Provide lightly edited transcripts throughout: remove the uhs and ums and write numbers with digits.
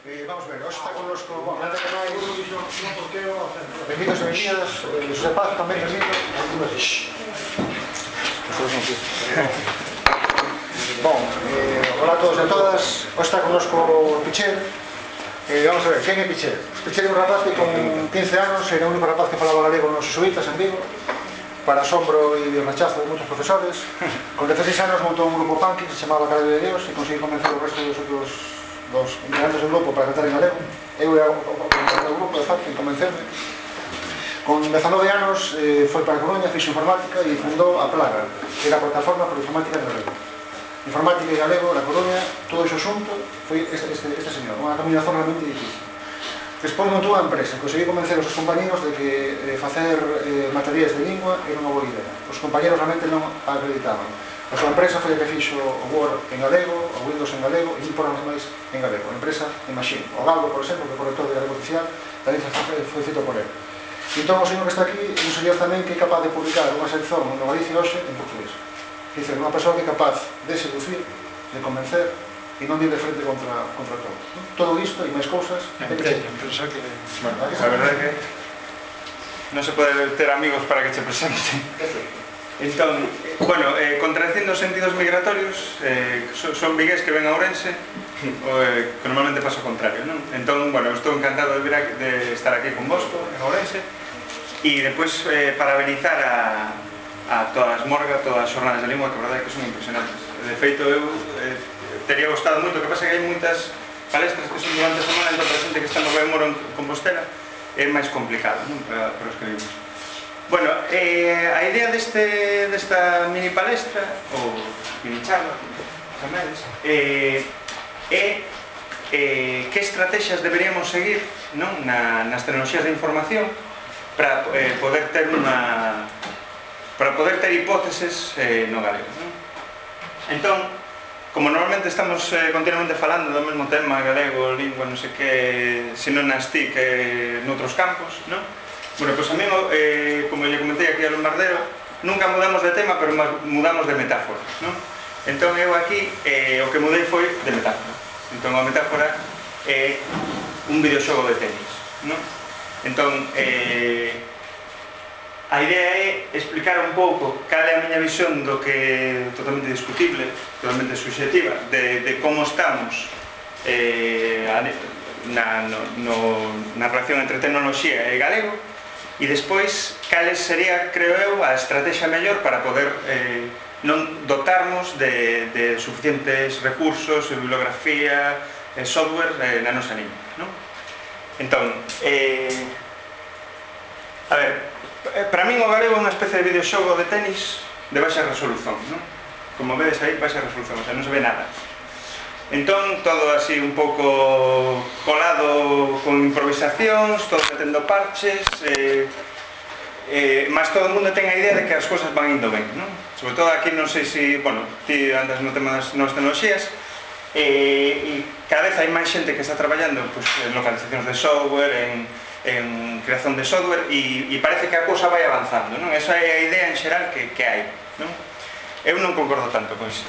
Vamos ver, hoxe está connosco, antes que máis, benvidos e benvidas, José Paz tamén benvido. Bon, hola a todos e a todas, hoxe está connosco Pichel. Vamos a ver, quen é Pichel? Pichel é un rapaz que con 15 anos era o único rapaz que falaba galego nos jesuítas en Vigo, para asombro e rechazo de moitos profesores. Con 16 anos montou un grupo punk que se chamaba Cara de Dios e conseguiu convencer o resto dos integrantes do grupo para cantar en galego. Eu era o grupo de facto en convencerme. Con 19 anos foi para Coruña, fixo informática e fundou a Plaga, que era a plataforma por informática en galego. Informática e galego na Coruña, todo iso xunto, foi este señor, unha combinación realmente difícil. Despois montou a empresa, conseguiu convencer os seus compañeros de que facer materiais de lingua era unha boa idea. Os compañeros realmente non acreditaban. A súa empresa foi a que fixo o Word en galego, o Windows en galego e un programas máis en galego. A empresa en Machine. O Galgo, por exemplo, que é o corrector de galego oficial, tamén foi feito por él. Entón, o señor que está aquí é un señor tamén que é capaz de publicar unha sección no Galicia hoxe en portugués. É dicir, unha persoa que é capaz de seducir, de convencer e non ir de frente contra todo. Todo isto e máis cousas a empresa que... Bueno, a verdade é que non se pode ter amigos para que che presenten. Entón, bueno, contradicindo os sentidos migratorios, son vigués que ven a Ourense, que normalmente pasa o contrario, non? Entón, bueno, estou encantado de estar aquí con vosco, en Ourense, e depois parabenizar a todas as morgas, todas as xornadas de lingua, que a verdade é que son impresionantes. De feito, eu teria gostado moito, que pasa que hai moitas palestras que son durante a semana, entón para a xente que está no Moro en Compostela é máis complicado, non? Para os que vimos. Bueno, a idea desta mini palestra, ou mini charla, é que estrategias deberíamos seguir nas tecnoloxías de información para poder ter hipóteses no galego. Entón, como normalmente estamos continuamente falando do mesmo tema, galego, lingua, non sei que, se non nas TIC, noutros campos, non? Bueno, pois a mí, como lle comentei aquí ao Lombardero, nunca mudamos de tema, pero mudamos de metáfora, non? Entón eu aquí, o que mudei foi de metáfora. Entón a metáfora é un videoxogo de tenis, non? Entón, a idea é explicar un pouco cal é a miña visión do que é totalmente discutible, totalmente subxectiva, de como estamos na relación entre tecnoloxía e galego, e despois cales sería, creo eu, a estrategia mellor para poder non dotarnos de suficientes recursos, bibliografía, software na nosa lingua, non? Entón, a ver, para min o galego é unha especie de videoxogo de tenis de baixa resolución, non? Como vedes aí, baixa resolución, o sea, non se ve nada. Entón, todo así un pouco colado con improvisacións, todo metendo parches, mas todo o mundo ten a idea de que as cousas van indo ben, non? Sobre todo aquí, non sei se, bueno, ti andas no tema das novas tecnoloxías, e cada vez hai máis xente que está traballando en localizacións de software, en creación de software, e parece que a cousa vai avanzando, non? Esa é a idea en xeral que hai, non? Eu non concordo tanto con iso.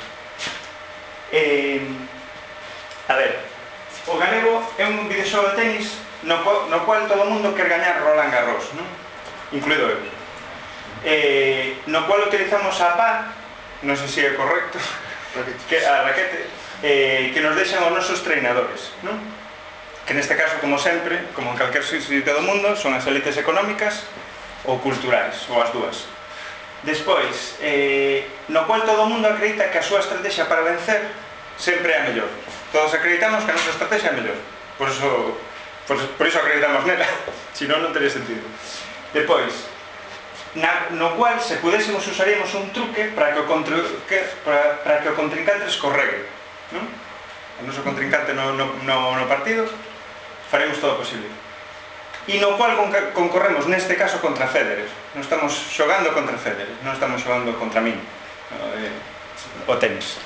A ver, o galego é un videoxogo de tenis no cual todo o mundo quer gañar Roland Garros, non? Incluído eu. No cual utilizamos a pá, non sei se é correcto, a raquete, que nos deixan os nosos treinadores, non? Que neste caso, como sempre, como en calquer sitio do mundo, son as élites económicas ou culturais, ou as dúas. Despois, no cual todo o mundo acredita que a súa estrategia para vencer sempre é a mellor. Todos acreditamos que a nosa estrategia é mellor. Por iso acreditamos nela. Se non, non teria sentido. Depois, no cual, se pudésemos, usaríamos un truque para que o contrincante escorregue. O noso contrincante no partido, faremos todo o posible. E no cual concorremos, neste caso, contra Federer. Non estamos xogando contra Federer, non estamos xogando contra min. O tenis.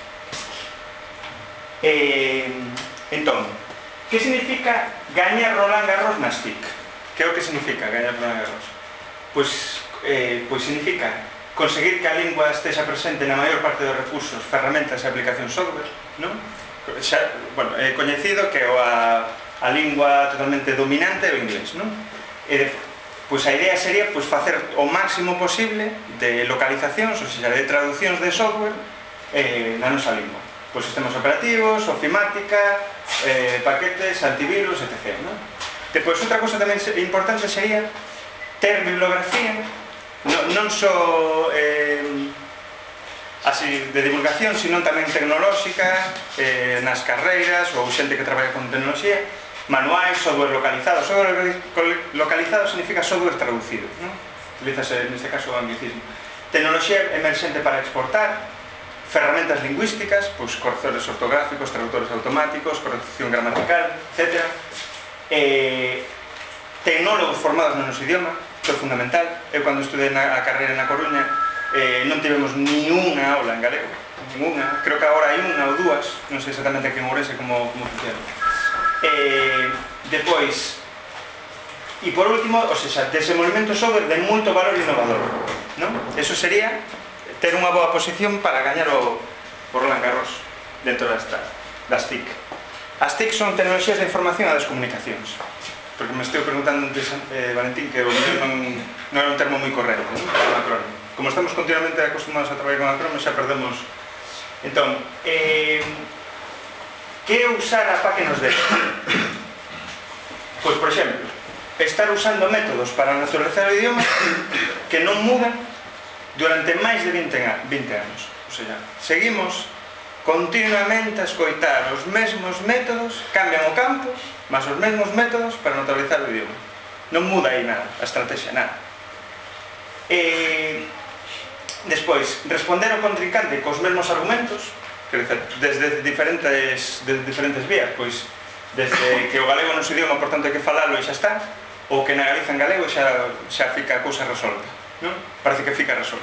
Entón, que significa gañar Roland Garros nas TIC? Que é o que significa gañar Roland Garros? Pois significa conseguir que a lingua estexa presente na maior parte dos recursos, ferramentas e aplicacións software, non? Bueno, é coñecido que a lingua totalmente dominante é o inglés, non? E pois a idea sería pois facer o máximo posible de localizacións, ou seja, de traduccións de software na nosa lingua. Pois sistemas operativos, ofimática, paquetes, antivirus, etc. Non? Depois, outra cosa tamén importante sería ter bibliografía, non só así de divulgación, sino tamén tecnolóxica, nas carreiras ou xente que traballa con tecnoloxía, manuais, software localizado. Software localizado significa software traducido, non? Utilízase neste caso o anglicismo. Tecnoloxía emerxente para exportar, ferramentas lingüísticas, pois correctores ortográficos, traductores automáticos, corrección gramatical, etc. Tecnólogos formados no noso idioma, isto é fundamental. Eu cando estudei a carreira na Coruña non tivemos ni unha aula en galego, ninguna. Creo que agora hai unha ou dúas, non sei exactamente aquí en Ourense como funciona. Depois, e por último, o sea, desenvolvemento software de moito valor innovador, non? Eso sería ter unha boa posición para gañar o Roland Garros dentro das TIC. As TIC son tecnoloxías de información e das comunicacións, porque me estou preguntando antes, Valentín, que o mellor non era un termo moi correcto, non? O acrónimo. Como estamos continuamente acostumados a traballar con acrónimos, xa perdemos. Entón, que usar a PA que nos dé? Pois, por exemplo, estar usando métodos para naturalizar o idioma que non mudan durante máis de 20 anos. O sea, seguimos continuamente a escoitar os mesmos métodos, cambian o campo, mas os mesmos métodos para naturalizar o idioma. Non muda aí nada, a estrategia, nada. Despois, responder ao contrincante cos mesmos argumentos, desde diferentes vías, pois desde que o galego non se idioma, por tanto hai que falalo e xa está, ou que na Galiza en galego xa fica a cousa resolta, non? Parece que fica resolta.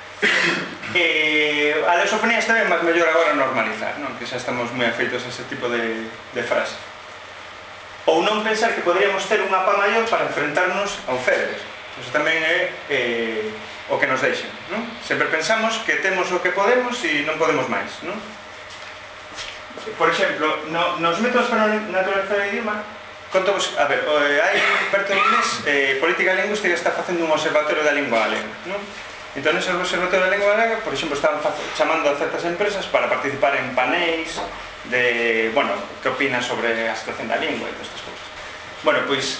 A lusofonía está ben, mas mellor agora normalizar, non? Que xa estamos moi afeitos a ese tipo de frase. Ou non pensar que poderíamos ter unha PA maior para enfrentarnos ao Federer. Eso tamén é o que nos deixen, non? Sempre pensamos que temos o que podemos e non podemos máis, non? Por exemplo, nos métodos para naturalizar o idioma, contamos, a ver, hai perto de un mes, Política Lingüística está facendo un observatorio da lingua galega, non? Entón, ese observatorio da lingua galega, por exemplo, están chamando a certas empresas para participar en panéis de, bueno, que opinan sobre a situación da lingua e todas estas cousas. Bueno, pois,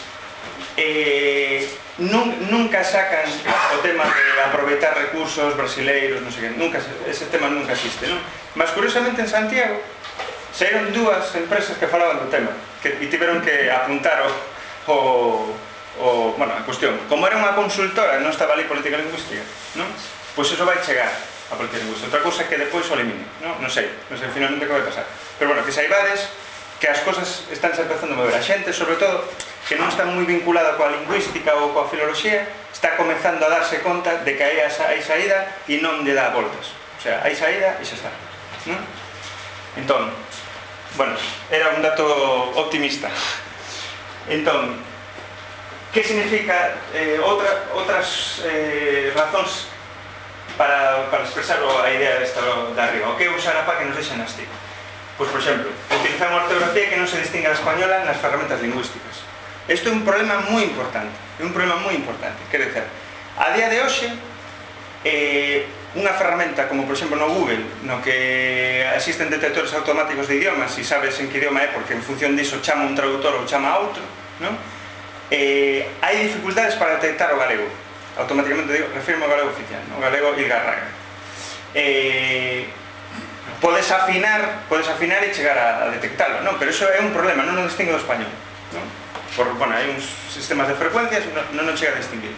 nunca sacan o tema de aproveitar recursos brasileiros, non sei que, ese tema nunca existe, non? Mas, curiosamente, en Santiago saíron dúas empresas que falaban do tema e tiveron que apuntar bueno, a cuestión. Como era unha consultora, non estaba ali Política Lingüística, non? Pois eso vai chegar a Política Lingüística. Outra cousa que depois o elimine, non sei finalmente que vai pasar. Pero, bueno, que saibades que as cosas están se empezando a mover. A xente, sobre todo, que non está moi vinculada coa lingüística ou coa filoloxía, está comezando a darse conta de que hai saída e non lle dá voltas. O sea, hai saída e xa está, non? Entón, bueno, era un dato optimista. Entón, que significa outras razóns para expresar a idea desta de arriba? O que usar a PA que nos deixan nas TIC? Pois, por exemplo, utilizar unha ortografía que non se distingue da española nas ferramentas lingüísticas. Isto é un problema moi importante, quer dizer, a día de hoxe, unha ferramenta como, por exemplo, no Google, no que existen detectores automáticos de idiomas e sabes en que idioma é porque en función diso chama un traductor ou chama a outro, non? Hai dificultades para detectar o galego, automáticamente digo, refirmo ao galego oficial, o galego ilgarraga. Podes afinar e chegar a detectalo, non? Pero iso é un problema, non o distingue do español, non? Bueno, hai uns sistemas de frecuencias, non o chega a distinguir.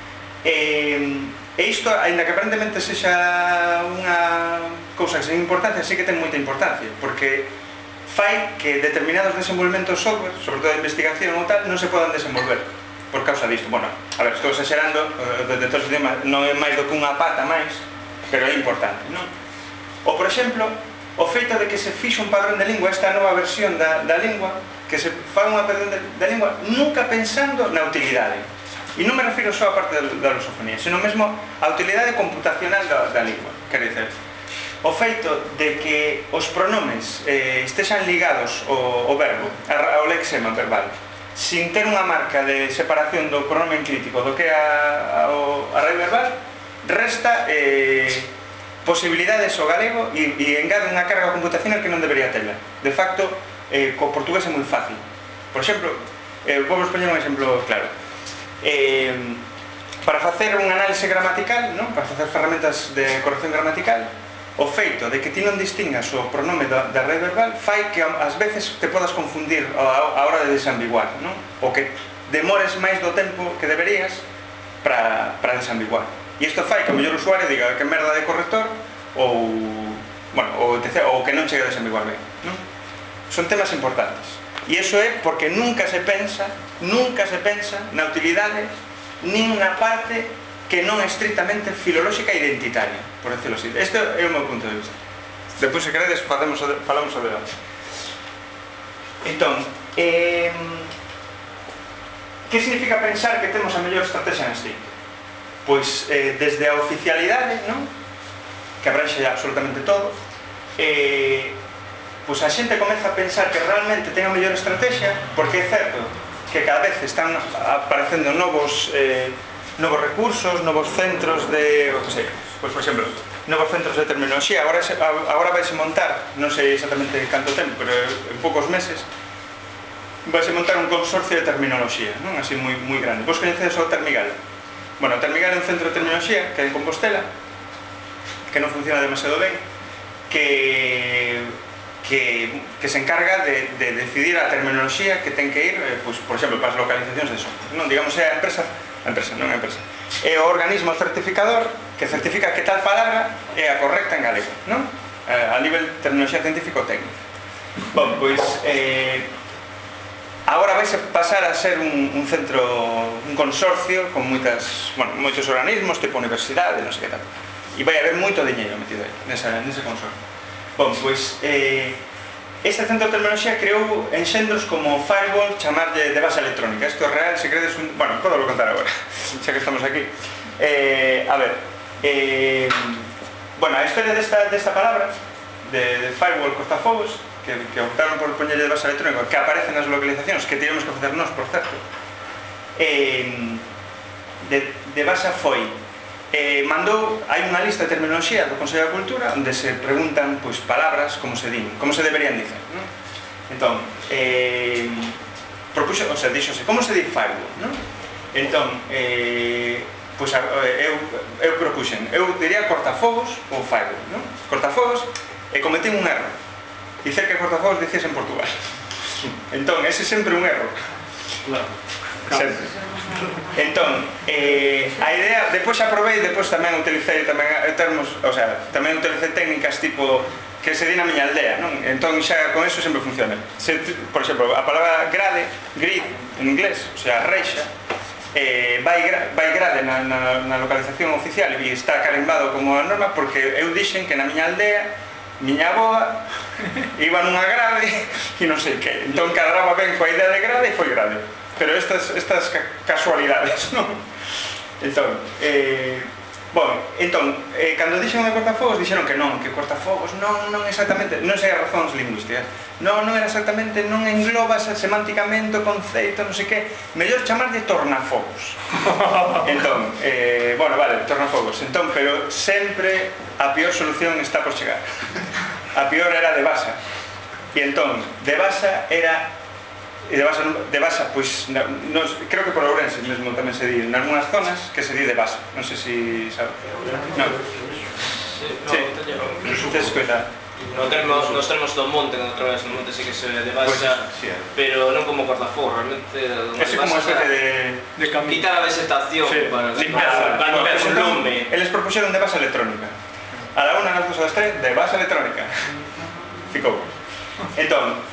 E isto, ainda que aparentemente sexa unha cousa que sen importancia, sí que ten moita importancia, porque fai que determinados desenvolvementos software, sobre todo de investigación ou tal, non se podan desenvolver por causa disto. Bueno, a ver, estou exagerando, os detectores de idioma non é máis do que unha pata máis, pero é importante, non? Ou, por exemplo, o feito de que se fixe un padrón de lingua, esta nova versión da lingua, que se fa unha padrón de lingua nunca pensando na utilidade. E non me refiro só a parte da lusofonía, senón mesmo a utilidade computacional da lingua. Quer dizer, o feito de que os pronomes estexan ligados ao verbo, ao lexema verbal, sin ter unha marca de separación do pronome enclítico do que é a raíz verbal, resta posibilidades ao galego e engade unha carga computacional que non debería tela. De facto, co portugués é moi fácil. Por exemplo, vou poñer un exemplo claro. Para facer un análise gramatical, para facer ferramentas de corrección gramatical, o feito de que ti non distingas o pronome da raíz verbal fai que ás veces te podas confundir a hora de desambiguar, ou que demores máis do tempo que deberías para desambiguar. E isto fai que o mellor usuario diga que merda de corrector ou que non chegue a desambiguar ben. Son temas importantes. E iso é porque nunca se pensa na utilidade nin na parte que non é estritamente filolóxica e identitaria, por decirlo así. Este é o meu punto de vista. Depois, se queredes, falamos o debate. Entón, que significa pensar que temos a mellor estrategia neste? Pois, desde a oficialidade, que abranxe absolutamente todo, pois a xente comeza a pensar que realmente ten a mellor estrategia, porque é certo que cada vez están aparecendo novos recursos, novos centros de, pois por exemplo, novos centros de terminoloxía. Agora vaise montar, non sei exactamente canto tempo, pero en poucos meses vaise montar un consorcio de terminoloxía, así moi grande. Vos coñecedes o Termigal? Bueno, o Termigal é un centro de terminoloxía que é en Compostela, que non funciona demasiado ben, que se encarga de decidir a terminoloxía que ten que ir, por exemplo, para as localizacións de software. Digamos, é a empresa, é o organismo certificador que certifica que tal palabra é a correcta en galego, a nivel de terminoloxía científico-técnica. Bom, pois, agora vais a pasar a ser un centro, un consorcio con moitos organismos, tipo universidade, non sei que tal. E vai haber moito diñeiro metido aí, nese consorcio. Bom, pois, este centro de terminoloxía creou enxendros como Firewall, chamarlle de base electrónica. Isto é real, se credes bueno, podo contar agora, xa que estamos aquí. A ver, bueno, a historia desta palabra, de Firewall cortafogos, que optaron por poñerlle de base electrónica, que aparecen nas localizacións, que tivemos que facer nós, por certo, de base foi hai unha lista de terminoloxía do Consello da Cultura onde se preguntan palabras como se din, como se deberían dicer. Entón, dixose, como se di firewall? Entón, eu propuxen, eu diría cortafogos ou firewall. Cortafogos, e cometín un erro, dicer que cortafogos dicías en Portugal. Entón, ese é sempre un erro. Sempre. Entón, a idea, depois aprobei, depois tamén utilicei termos, tamén utilicei técnicas tipo que se di na miña aldea, entón xa con eso sempre funciona. Por exemplo, a palabra grade, grid, en inglés, reixa, vai grade na localización oficial e está carimbado como a norma porque eu dixen que na miña aldea miña avoa iba nunha grade e non sei que, entón cadraba ben coa idea de grade e foi grade. Pero estas casualidades, Entón, cando dixen de cortafogos, dixeron que non, que cortafogos non exactamente, non sei as razóns lingüísticas, non era exactamente, non engloba semánticamente o conceito, non sei que, mellor chamarlle tornafogos. Entón, vale, tornafogos, pero sempre a pior solución está por chegar. A pior era de Basa, e entón, de Basa era... E de basa, pois, creo que por Ourense mesmo tamén se di, en algunhas zonas que se di de basa, non sei se sabe. Non? Sí, tes escoita. Nos termos do monte, cando traballas no monte, sí que se de basa, pero non como cortafogos, realmente... Ese como especie de camino. Quitar a vegetación para limpiar un lume. Eles propuxeron de base electrónica. A la una, a las dos, a las tres, de base electrónica. Ficou. Entón,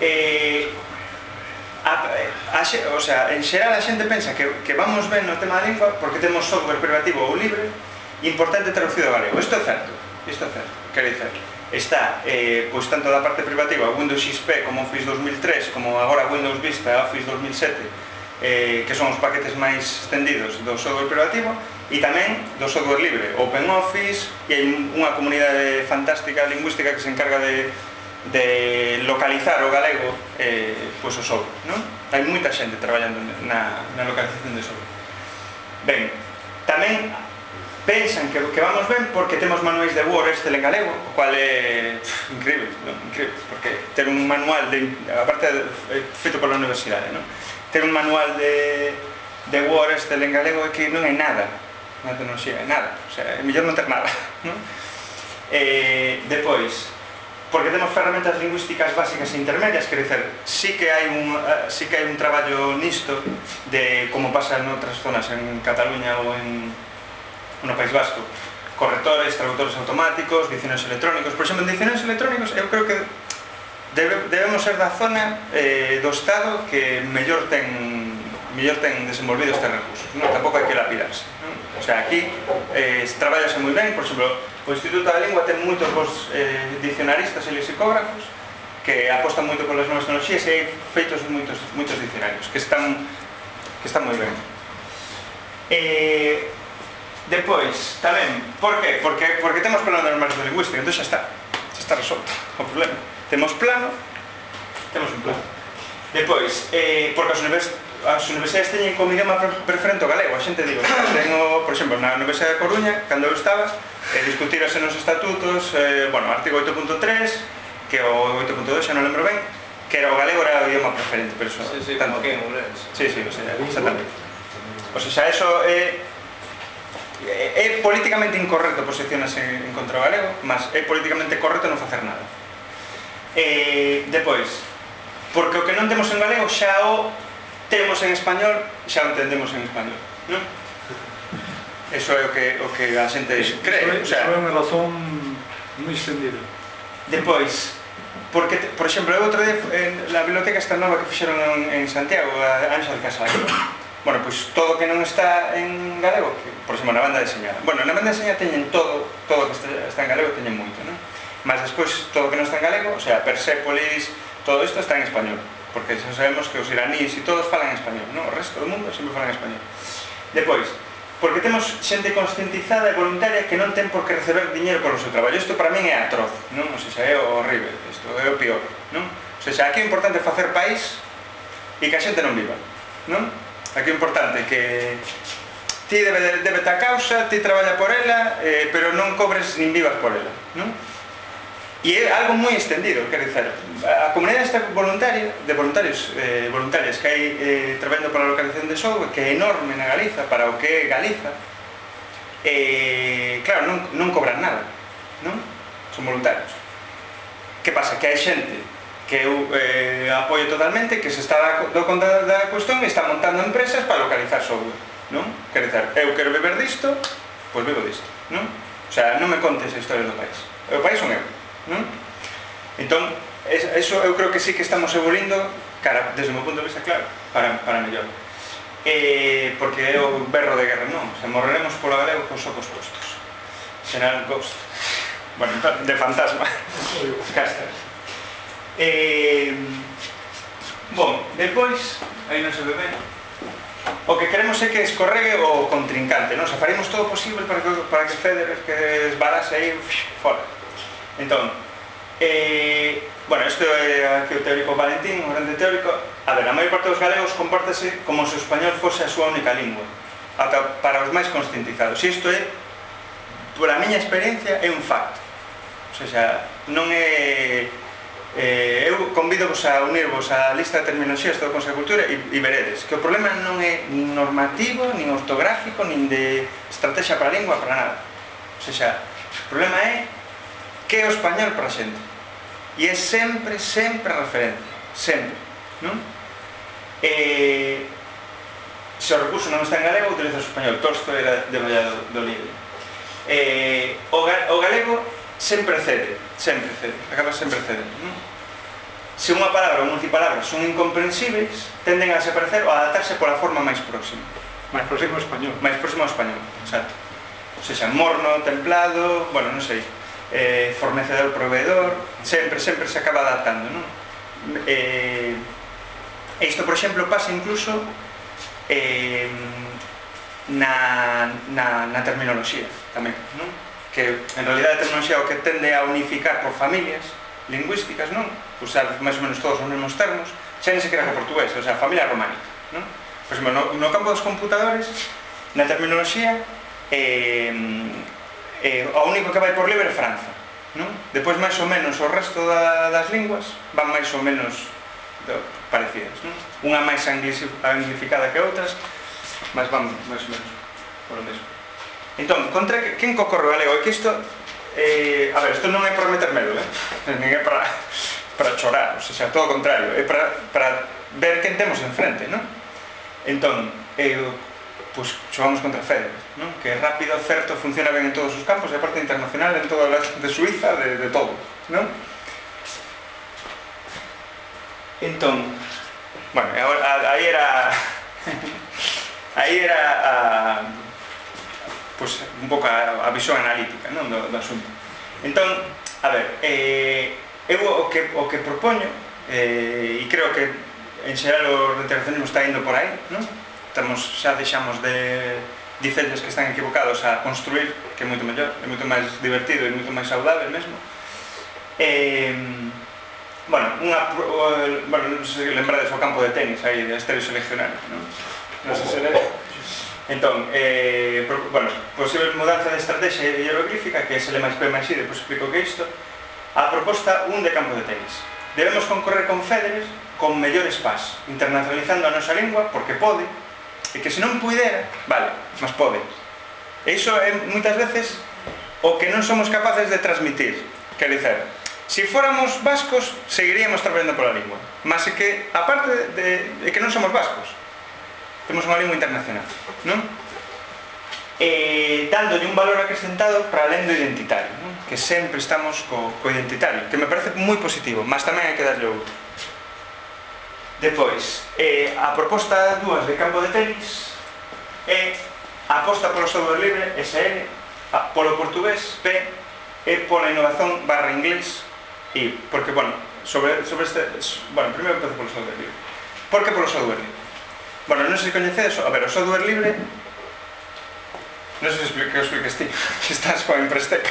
en xeral a xente pensa que vamos ben no tema da lingua porque temos software privativo ou libre e importante traducido ao galego. Isto é certo, quer dizer, está, pois tanto da parte privativa Windows XP como Office 2003, como agora Windows Vista, Office 2007, que son os paquetes máis extendidos do software privativo, e tamén do software libre, OpenOffice, e hai unha comunidade fantástica lingüística que se encarga de localizar o galego pois o software, non? Hai moita xente traballando na localización de software. Ben, tamén pensan que vamos ben porque temos manuais de Word Excel en galego, o cual é increíble, porque ter un manual, aparte feito pola universidade, ter un manual de Word Excel en galego é que non é nada na tecnoloxía, é nada, o sea, é mellor non ter nada. Depois, porque temos ferramentas lingüísticas básicas e intermedias, quer dizer, sí que hai un traballo nisto de como pasa en outras zonas, en Cataluña ou no País Vasco, correctores, traductores automáticos, dicionarios electrónicos. Por exemplo, en dicionarios electrónicos eu creo que debemos ser da zona do Estado que mellor ten desenvolvido estes recursos, tampouco hai que lapidarse. O sea, aquí traballase moi ben. Por exemplo, o Instituto da Lingua ten moitos bons dicionaristas e lexicógrafos que apostan moito polas novas tecnoloxías e hai feitos moitos dicionarios que están moi ben. Depois, tamén, por que? Porque temos plano de normas de lingüística, entón xa está resolto o problema. Temos un plano. Depois, porque as universidades teñen como idioma preferente o galego. A xente digo, por exemplo, na Universidade de Coruña, cando eu estaba, discutirase nos estatutos, artigo 8.3, que o 8.2 xa non lembro ben, que era o galego era o idioma preferente, pero eso... Sí, como aquí en Ourense. Sí, exactamente. O sea, eso é políticamente incorrecto posicionarse en contra o galego, mas é políticamente correcto non facer nada. Depois, porque o que non temos en galego xa o temos en español, xa o entendemos en español, non? Eso é o que a xente cree. Iso é unha razón moi extendida. Depois, porque, por exemplo, outro día na biblioteca esta nova que fixeron en Santiago, a Ángel Casal, bueno, pois todo que non está en galego, por exemplo, na banda deseñada. Bueno, na banda deseñada teñen todo que está en galego, teñen moito, non? Mas despois, todo que non está en galego, o sea, Persépolis, todo isto está en español, porque xa sabemos que os iraníes e todos falan en español, non? O resto do mundo sempre falan en español. Depois, porque temos xente conscientizada e voluntaria que non ten por que receber diñeiro polo seu traballo. Isto para min é atroz, non? O sea, é horrible, isto é o pior, non? O sea, aquí é importante facer país e que a xente non viva, non? Aquí é importante que ti debe a causa, ti traballa por ela, pero non cobres nin vivas por ela, non? E é algo moi extendido, quer dizer, a comunidade esta voluntaria, de voluntarias que hai traballando para a localización de software, que é enorme na Galiza, para o que é Galiza, claro, non cobran nada, non? Son voluntarios. Que pasa? Que hai xente que eu apoio totalmente, que se está do conta da cuestión e está montando empresas para localizar software, non? Quer dizer, eu quero beber disto, pois bebo disto, non? O sea, non me contes a historia do país. O país son eu, non? Entón, eso eu creo que sí que estamos evoluindo, cara, desde o meu punto de vista, claro, para mellor. Porque é o berro de guerra, non? Se morreremos polo galego cos ocos postos. Será Ghost. Bueno, de fantasma. Castas. Bom, depois, aí non se ve ben, o que queremos é que escorregue o contrincante, non? Se faremos todo o posible para que Federer que esbarase aí fora. Entón, bueno, isto é aquí o teórico Valentín, o grande teórico. A ver, a maior parte dos galegos compórtase como se o español fose a súa única lingua, ata para os máis conscientizados. E isto é, pola miña experiencia, é un facto. O sea, non é... eu convido-vos a unirvos á lista de terminoloxías do Consello de Cultura e veredes que o problema non é nin normativo, nin ortográfico, nin de estrategia para a lingua, para nada. O sea, o problema é que é o español para a xente. E é sempre referente. Sempre. Non? Se o recurso non está en galego, utiliza o español. Tolstoi era de Valladolid. O galego sempre cede, acaba sempre cede, non? Se unha palabra ou multipalabras son incomprensíveis, tenden a desaparecer ou a adaptarse pola forma máis próxima. Máis próximo ao español. Máis próximo ao español, exacto. O sea, morno, templado, bueno, non sei, fornecedor, proveedor, sempre se acaba adaptando, non? E isto, por exemplo, pasa incluso na terminoloxía tamén, non? Que en realidad a terminoloxía o que tende a unificar por familias lingüísticas, non? Usar máis ou menos todos os mesmos termos, xa nem se queda co portugués, o sea, familia románica, non? Por exemplo, no campo dos computadores, na terminoloxía, o único que vai por libre é Francia, non? Depois, máis ou menos, o resto das linguas van máis ou menos parecidas, non? Unha máis anglificada que outras, mas van máis ou menos por o mesmo. Entón, contra quen concorre o galego? É que isto, a ver, isto non é para meter medo, nin é para chorar, o sea, todo o contrario, é para ver quen temos enfrente, non? Entón, pois xogamos contra Federer, non? Que é rápido, certo, funciona ben en todos os campos, e aparte internacional, en toda de Suiza, de todo, non? Entón, bueno, aí era pois un pouco a visión analítica, non, do asunto. Entón, a ver, eu o que propoño, e creo que en xeral o integracionismo está indo por aí, non? Xa deixamos de dicerles que están equivocados a construir, que é moito mellor, é moito máis divertido e moito máis saudável mesmo. Bueno, non sei se lembrades o campo de tenis aí, de Estéreo Seleccionario, non? Non sei se entón, bueno, posible mudanza de estrategia hierográfica, que é SL máis P máis I, depois explico que é isto. A proposta 1 de campo de tenis. Debemos concorrer con Federer con mellores pas, internacionalizando a nosa lingua, porque pode, e que se non puidera, vale, mas pode. E iso é moitas veces o que non somos capaces de transmitir. Quer dizer, se fóramos vascos, seguiríamos traballando pola lingua, mas é que, aparte de que non somos vascos, temos unha lingua internacional, non? Dándolle un valor acrescentado para alén do identitario, non? Que sempre estamos co identitario, que me parece moi positivo, mas tamén hai que darlle outro. Depois, a proposta 2 de campo de tenis é a aposta polo software libre, SL, polo portugués, P, e pola innovación / inglés, I, porque, bueno, sobre este... Bueno, primeiro empezo polo software libre. Por que polo software libre? Bueno, non sei se coñecedes, a ver, o software libre, non sei se que o expliques ti, que estás coa Imprestec.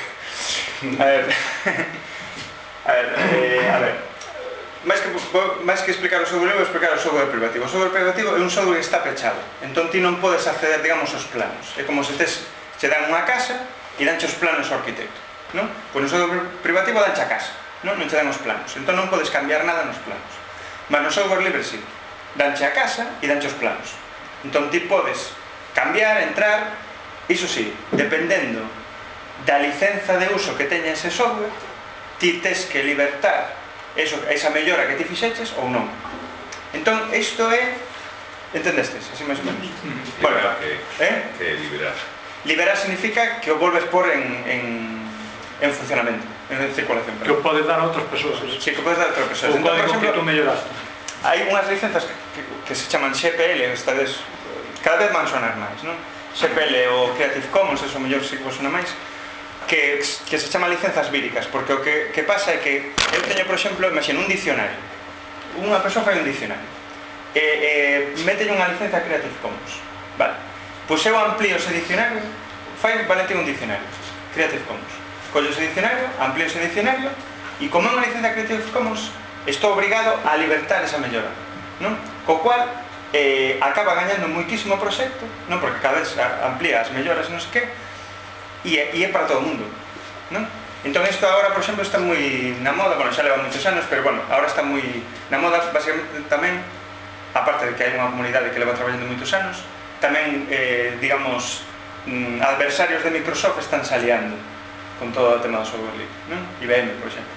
A ver, máis que explicar o software libre, explicar o software privativo. O software privativo é un software que está pechado, entón ti non podes acceder, digamos, aos planos. É como se che dan unha casa e danche os planos ao arquitecto, non? Pois no software privativo danche a casa, non che dan os planos, entón non podes cambiar nada nos planos. Mas no software libre sí, danche a casa e danche os planos. Entón ti podes cambiar, entrar, iso sí, dependendo da licenza de uso que teña ese software, ti tes que libertar esa mellora que ti fixeches ou non. Entón, isto é... Entendestes? Así máis ou menos. Liberar, que é liberar? Liberar significa que o volves por en funcionamento, en circulación. Que o podes dar a outras persoas. Sí, que o podes dar a outras persoas. O código que tú melloraste. Hai unhas licenzas que se chaman GPL, cada vez van sonar máis, non? GPL ou Creative Commons, eso mellor si que vos sona máis, que se chaman licenzas víricas, porque o que pasa é que eu teño, por exemplo, imagina un diccionario, unha persoa fai un diccionario e metelle unha licenza Creative Commons, vale, pois eu amplío ese diccionario, fai valente un diccionario Creative Commons, collo ese diccionario, amplío ese diccionario e como é unha licenza Creative Commons estou obrigado a libertar esa mellora, non? Co cual acaba gañando moitísimo o proxecto, non? Porque cada vez amplía as melloras e non sei que, e é para todo o mundo, non? Entón isto agora, por exemplo, está moi na moda, bueno, xa leva moitos anos, pero bueno, agora está moi na moda, basicamente tamén, aparte de que hai unha comunidade que leva traballando moitos anos, tamén, digamos, adversarios de Microsoft están aliando con todo o tema do software libre, non? IBM, por exemplo.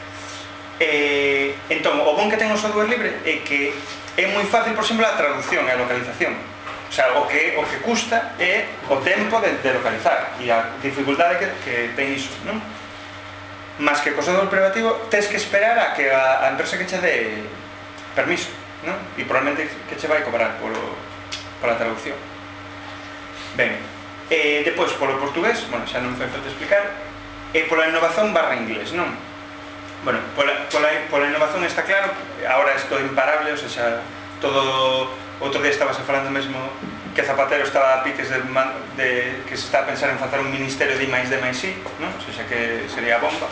Entón, o bon que ten o software libre é que é moi fácil, por exemplo, a traducción e a localización. O sea, o que custa é o tempo de localizar e a dificultade que ten iso, non? Mas que co software privativo tens que esperar a que a empresa que che dé permiso, non? E probablemente que che vai cobrar pola traducción. Ben, depois polo portugués, bueno, xa non me foi falta explicar, e pola innovación / inglés, non? Bueno, pola innovación está claro, agora isto é imparable, o sea, todo outro día estabas falando mesmo que Zapatero estaba a piques que se está a pensar en facer un ministerio de I+D+I, non? O sea, que sería a bomba.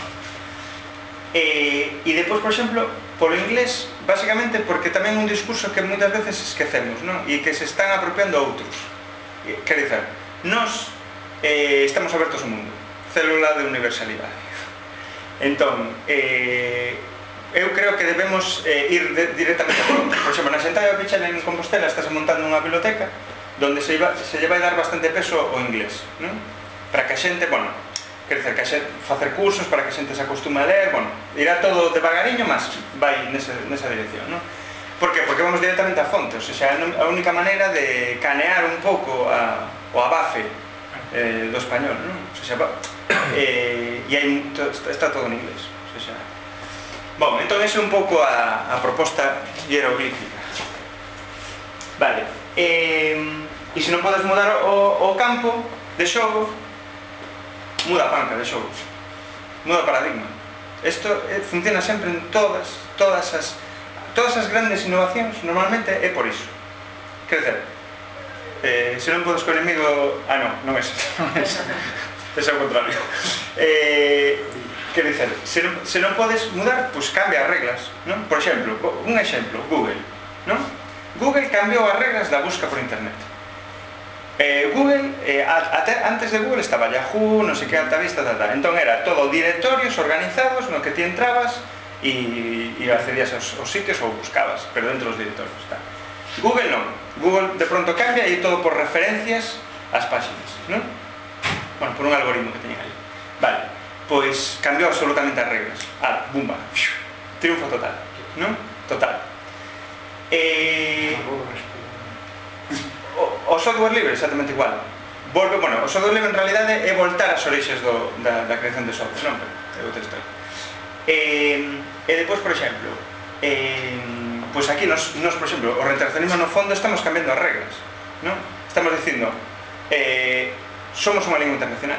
E depois, por exemplo, polo inglés, basicamente porque tamén é un discurso que moitas veces esquecemos, non? E que se están apropiando outros. Quer dizer, nós estamos abertos ao mundo, célula de universalidade. Entón, eu creo que debemos ir directamente a todo. Por exemplo, na Xentaia de Pichel en Compostela estás montando unha biblioteca donde se lle vai dar bastante peso ao inglés, non? Para que a xente, bueno, quer dizer, que a xente facer cursos para que a xente se acostume a ler, bueno, irá todo devagariño, mas vai nesa dirección, non? Por que? Porque vamos directamente a fonte, o sea, a única maneira de canear un pouco o abafe do español, non? O sea, e aí está todo en inglés, o sea, bom, entón esa é un pouco a proposta hieroglífica. Vale, e se non podes mudar o campo de xogo, muda a panca de xogo, muda o paradigma. Isto funciona sempre en todas as grandes innovacións, normalmente é por iso. Quer dizer, se non podes co enemigo... non é esa. É o contrario. Quer dizer, se non podes mudar, pois cambia as reglas, non? Por exemplo, un exemplo, Google, non? Google cambiou as regras da busca por internet. Google, antes de Google estaba Yahoo, non sei que, Altavista, entón era todo directorios organizados no que ti entrabas e accedías aos sitios ou buscabas, pero dentro dos directorios. Google non, Google de pronto cambia e todo por referencias ás páxinas, non? Bueno, por un algoritmo que teñen aí. Vale, pois cambiou absolutamente as reglas. Bumba, triunfo total, non? Total. O software libre, exactamente igual. O software libre en realidade é voltar ás orixes da creación de software, non? É outra historia. E depois, por exemplo, pois aquí nos, por exemplo, o reintegracionismo no fondo estamos cambiando as reglas, non? Estamos dicindo, somos unha lingua internacional.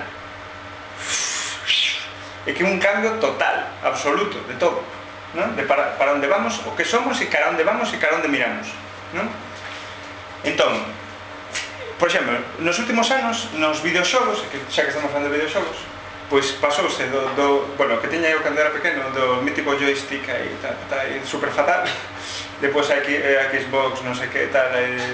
É que un cambio total, absoluto, de todo, non? De para onde vamos, o que somos e cara onde vamos e cara onde miramos, non? Entón, por exemplo, nos últimos anos, nos videoxogos, xa que estamos falando de videoxogos, pois pasouse bueno, que tiña eu cando era pequeno, do mítico joystick aí, super fatal, depois a Xbox, non sei que, tal,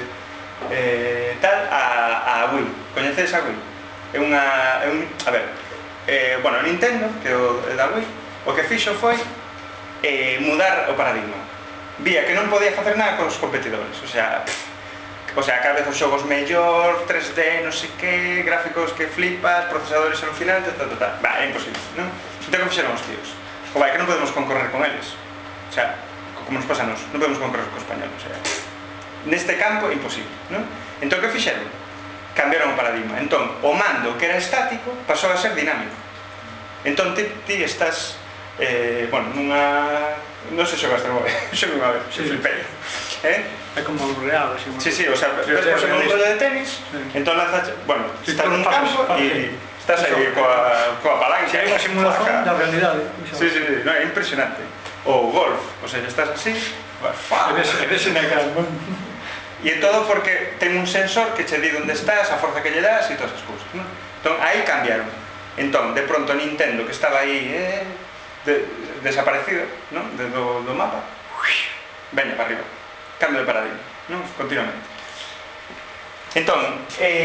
a Wii. Coñecedes a Wii? A ver, bueno, Nintendo, que é da Wii, o que fixo foi mudar o paradigma. Vía que non podía facer nada cos competidores, o sea, cada vez os xogos mellor, 3D, non sei que, gráficos que flipas, procesadores alucinantes, é imposible, non? Entón, que fixeron os tíos? Que non podemos concorrer con eles, o sea, como nos pasa a nos, non podemos concorrer co español, o sea, neste campo é imposible, non? Entón, que fixeron? Cambiaron o paradigma. Entón, o mando que era estático pasou a ser dinámico. Entón, ti estás, bueno, nunha... non sei xogaste unha vez, xoguei unha vez, flipei. É como un real, así. Sí, o sea, ves por exemplo un rollo de tenis, entón lanzas, bueno, estás nun campo e estás aí coa palanca. Se hai unha simulación da realidade. Sí, non, é impresionante. O golf, o sea, estás así, e ves en a cara, non? E todo porque ten un sensor que che di onde estás, a forza que lle das e todas as cousas, non? Entón, aí cambiaron. Entón, de pronto Nintendo, que estaba aí desaparecido, non? Do mapa, veña para arriba. Cambio de paradigma, non? Continuamente. Entón,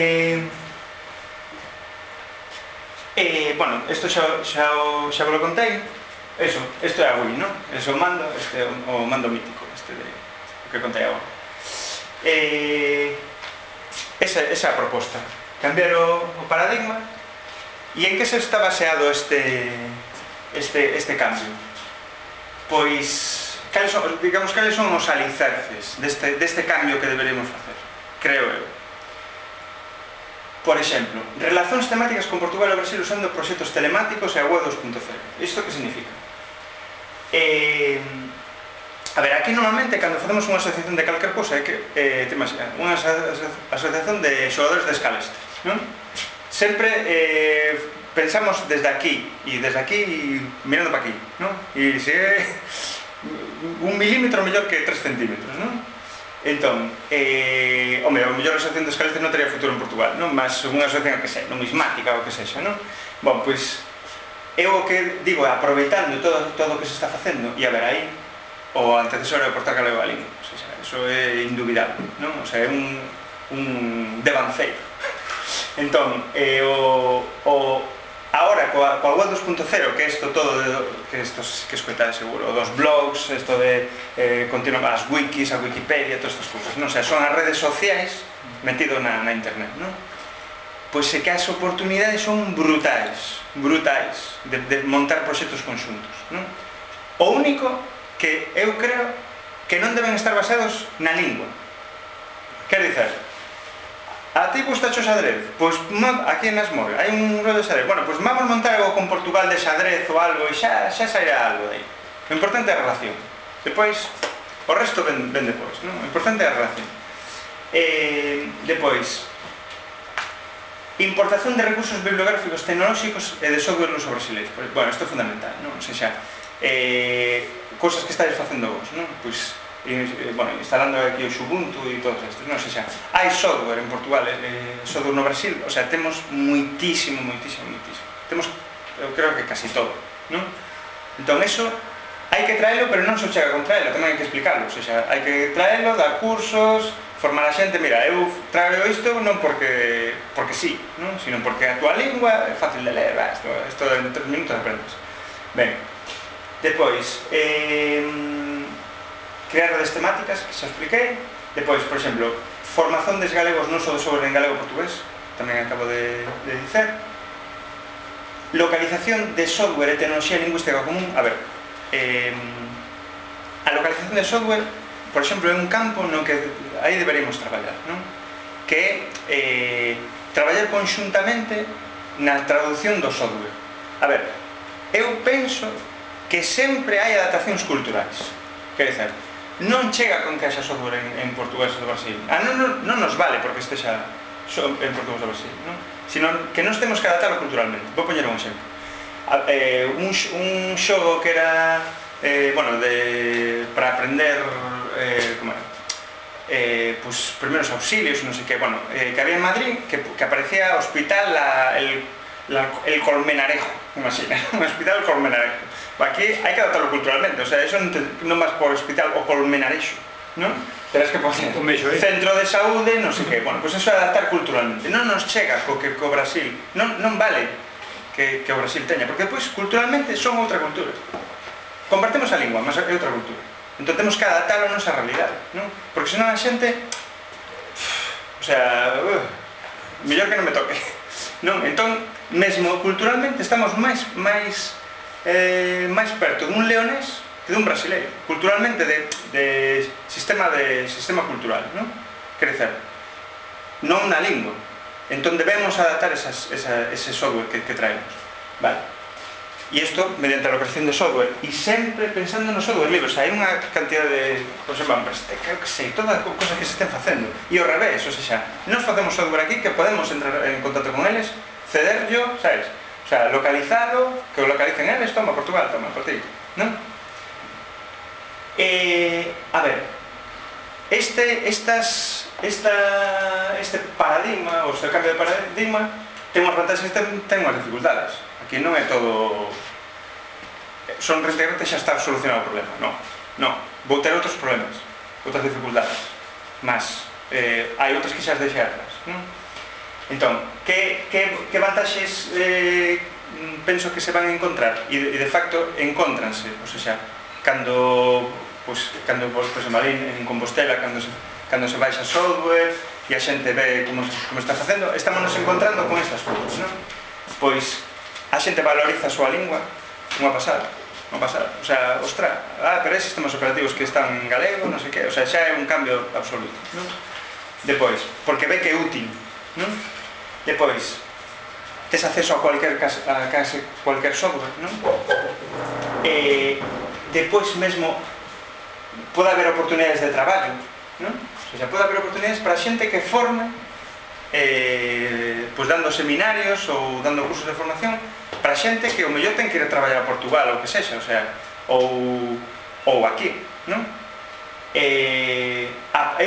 bueno, isto xa vos lo contei. Isto é a Wii, non? Isto é o mando, este é o mando mítico, este que contei agora. Esa é a proposta. Cambiar o paradigma. E en que se está baseado este cambio? Pois, digamos, cales son os alicerces deste cambio que deberíamos facer, creo eu. Por exemplo, relacións temáticas con Portugal e Brasil usando proxectos telemáticos e a web 2.0. Isto que significa? A ver, aquí normalmente cando facemos unha asociación de calquer cosa é que, unha asociación de xogadores de escalestre, non? Sempre pensamos desde aquí e mirando para aquí, non? E se é un milímetro mellor que 3 centímetros, non? Entón, home, o mellor a Asociación dos Caleces non teria futuro en Portugal, non? Mas unha asociación que sei, numismática ou que sexa, non? Bon, pois, eu o que digo, aproveitando todo o que se está facendo, e a ver, aí, o antecesorio do Portal Galego da Lingua, o sea, eso é indubidable, non? O sea, é un devanceiro. Entón, ahora, coa web 2.0, que é isto todo, que escoitades seguro, dos blogs, isto de continuar as wikis, a Wikipedia, todas estas cousas, non? O sea, son as redes sociais metido na internet, non? Pois é que as oportunidades son brutais, brutais, de montar proxectos conxuntos, non? O único que eu creo que non deben estar basados na lingua. Quer dizer, a ti gusta o xadrez? Pois aquí en Asmorga hai un rollo de xadrez. Bueno, pois vamos montar algo con Portugal de xadrez ou algo e xa sairá algo de aí. O importante é a relación. Depois, o resto ven depois, non? O importante é a relación. Depois, importación de recursos bibliográficos tecnolóxicos e de software luso brasileiros. Bueno, isto é fundamental, non? O sea, cousas que estáis facendo vos, non? Pois, bueno, instalando aquí o Xubuntu e todos estes, non? O sea, hai software en Portugal, software no Brasil, o sea, temos moitísimo. Temos, eu creo que casi todo, non? Entón, eso, hai que traelo, pero non só chega con traelo, tamén hai que explicarlo, o sea, hai que traelo, dar cursos, formar a xente, mira, eu trago isto non porque sí, non? Sino porque a tua lingua é fácil de ler, isto en 3 minutos aprendes. Ben, depois, crear redes temáticas, que xa expliquei. Depois, por exemplo, formación des galegos non só sobre en galego portugués, tamén acabo de dicer. Localización de software e tecnoloxía lingüística común. A ver, a localización de software, por exemplo, é un campo no que aí deberíamos traballar, non? Que é traballar conxuntamente na traducción do software. A ver, eu penso que sempre hai adaptacións culturais. Quer dizer, non chega con que haxa software en portugués do Brasil. Non nos vale porque estexa en portugués do Brasil, non? Sino que nos temos que adaptarlo culturalmente. Vou poñer un exemplo. Un xogo que era, bueno, para aprender, como era? Pues primeiros auxilios, non sei que, bueno, que había en Madrid, que aparecía hospital el Colmenarejo, imagina, un hospital el Colmenarejo. Aquí hai que adaptarlo culturalmente, o sea, eso non vas por hospital o Colmenarexo, non? Terás que poner centro de saúde, non sei que, bueno, pois eso é adaptar culturalmente. Non nos chega co que o Brasil, non vale que o Brasil teña, porque depois culturalmente son outra cultura. Compartimos a lingua, mas é outra cultura. Entón temos que adaptar a nosa realidade, non? Porque senón a xente, o sea, mellor que non me toque, non? Entón, mesmo culturalmente estamos máis perto dun leonés que dun brasileiro, culturalmente de sistema cultural, non? Quer dizer, non na lingua. Entón debemos adaptar ese software que traemos, vale? E isto mediante a localización de software, e sempre pensando no software libre. O sea, hai unha cantidad de, por exemplo, creo que sei, todas as cousas que se estén facendo, e ao revés, o sea, nos facemos software aquí que podemos entrar en contacto con eles, cederlo, sabes? O sea, localizado, que o localicen eles, toma Portugal, toma por ti, non? A ver, este paradigma, o sea, cambio de paradigma, ten unhas vantaxes e ten unhas dificultades. Aquí non é todo... Son reintegrantes xa está solucionado o problema, non. Vou ter outros problemas, outras dificultades, mas hai outras que xa as deixei atrás, non? Entón, que vantaxes penso que se van a encontrar? E de facto, encontranse, o sea, cando, por exemplo, ali en Compostela, cando se baixa software e a xente ve como está facendo, estamos nos encontrando con estas cousas, non? Pois, a xente valoriza a súa lingua, unha pasada, o sea, ostra, pero hai sistemas operativos que están en galego, non sei que, o sea, xa é un cambio absoluto, non? Depois, porque ve que é útil, non? Depois, tes acceso a cualquier software, non? Depois mesmo pode haber oportunidades de traballo, non? O sea, pode haber oportunidades para xente que forme, pois dando seminarios ou dando cursos de formación para xente que o mellor ten que ir a traballar a Portugal ou que sexa, o sea, ou aquí, non? É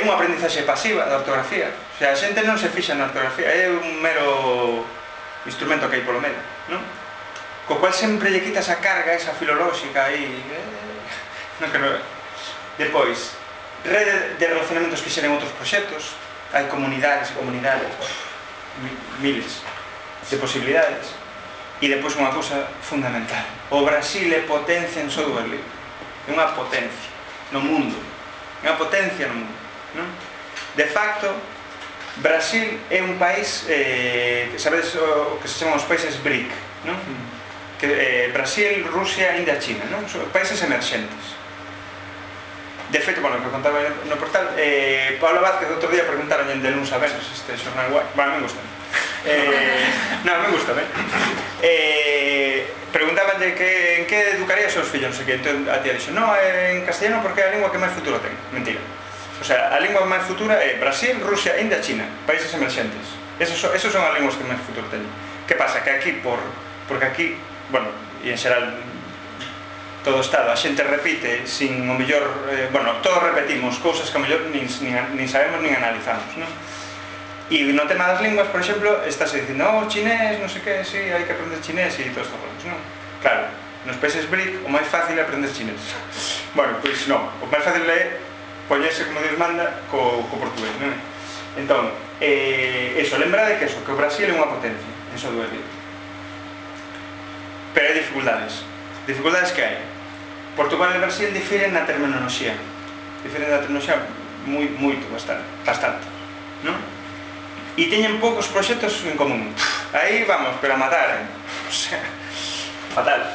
unha aprendizaxe pasiva da ortografía. O sea, a xente non se fixa na ortografía, é un mero instrumento que hai polo medio, non? Co cual sempre lle quitas a carga esa filolóxica aí, non que non... Depois, rede de relacionamentos que xeren outros proxectos, hai comunidades e comunidades, miles de posibilidades. E depois unha cousa fundamental, o Brasil é potencia en software libre, é unha potencia no mundo, é unha potencia no mundo, non? De facto, Brasil é un país, sabedes o que se chaman os países BRIC, non? Brasil, Rusia, India, China, non? Son países emerxentes. De feito, bueno, que contaba no portal, Pablo Vázquez outro día preguntaron de luns a veces este xornal guai. Bueno, me gusta. Non, me gusta, preguntabanlle en que educaría os seus fillos, non sei que, entón a tía dixo, non, en castellano porque é a lingua que máis futuro ten. Mentira. O sea, a lingua máis futura é Brasil, Rusia, India, China, países emerxentes. Esos son as linguas que máis futuro teñen. Que pasa? Que aquí, porque aquí, bueno, e en xeral todo o Estado, a xente repite sin o mellor, bueno, todos repetimos cousas que o mellor nin sabemos nin analizamos, non? E no tema das linguas, por exemplo, estás dicindo, chinés, non sei que, sí, hai que aprender chinés e todo isto, non? Claro, nos países BRIC o máis fácil é aprender chinés. Bueno, pois non, o máis fácil é poñerse, como Dios manda, co portugués, non é? Entón, eso, lembrade que o Brasil é unha potencia, eso do libre. Pero hai dificultades. Dificultades que hai. Portugal e Brasil difiren na terminoloxía. Difiren na terminoloxía moito, bastante, non? E teñen poucos proxectos en común. Aí vamos, pero a matar, o sea, fatal.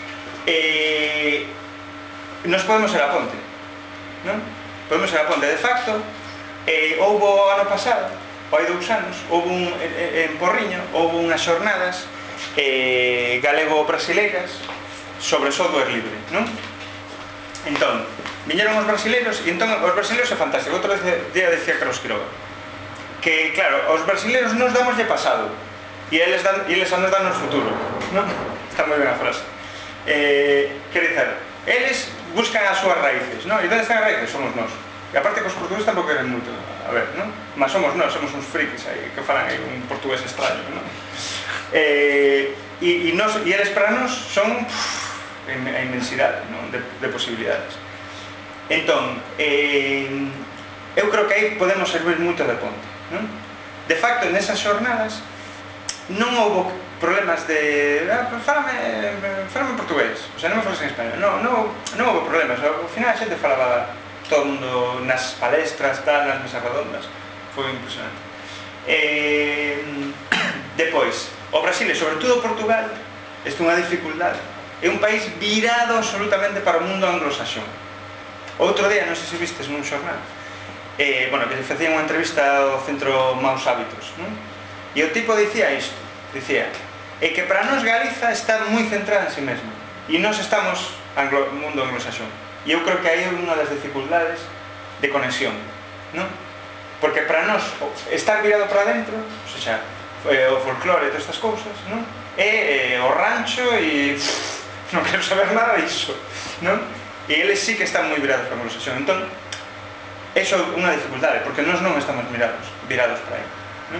Nos podemos ser a ponte, non? Podemos ser a ponte. De facto, houbo ano pasado, ou hai 2 anos, en Porriño, houbo unhas xornadas galego-brasileiras sobre software libre, non? Entón, viñeron os brasileiros, e entón os brasileiros é fantástico. Outro día decía Carlos Quiroga que, claro, os brasileiros nos damos de pasado e eles nos dan nos futuro, non? Está moi ben a frase. Quer dizer, eles buscan as súas raíces, non? E onde están as raíces? Somos nós. E aparte que os portugueses tampouco queren moito, a ver, non? Mas somos nós, somos uns frikis aí que falan aí un portugués extraño, non? E eles para nós son a inmensidade, non? De posibilidades. Entón, eu creo que aí podemos servir moito de ponte, non? De facto, nesas xornadas non houbo problemas de fálame en portugués, o sea, non me falas en español, non houbo problemas. Ao final a xente falaba todo o mundo nas palestras, nas mesas redondas, foi impresionante. Depois, o Brasil e sobre todo Portugal, isto é unha dificultade, é un país virado absolutamente para o mundo anglosaxón. Outro día, non sei se vistes nun xornal, bueno, que se facía unha entrevista ao Centro Maus Hábitos, non? E o tipo dicía isto, dicía, é que para nós Galiza está moi centrada en si mesma e nós estamos no mundo anglosaxón. E eu creo que aí é unha das dificultades de conexión, non? Porque para nós estar virado para dentro, o sea, o folclore e todas estas cousas, non? É o rancho e non quero saber nada disso, non? E eles sí que están moi virados para a anglosaxón. Entón, eso é unha dificultade, porque nós non estamos virados para aí, non?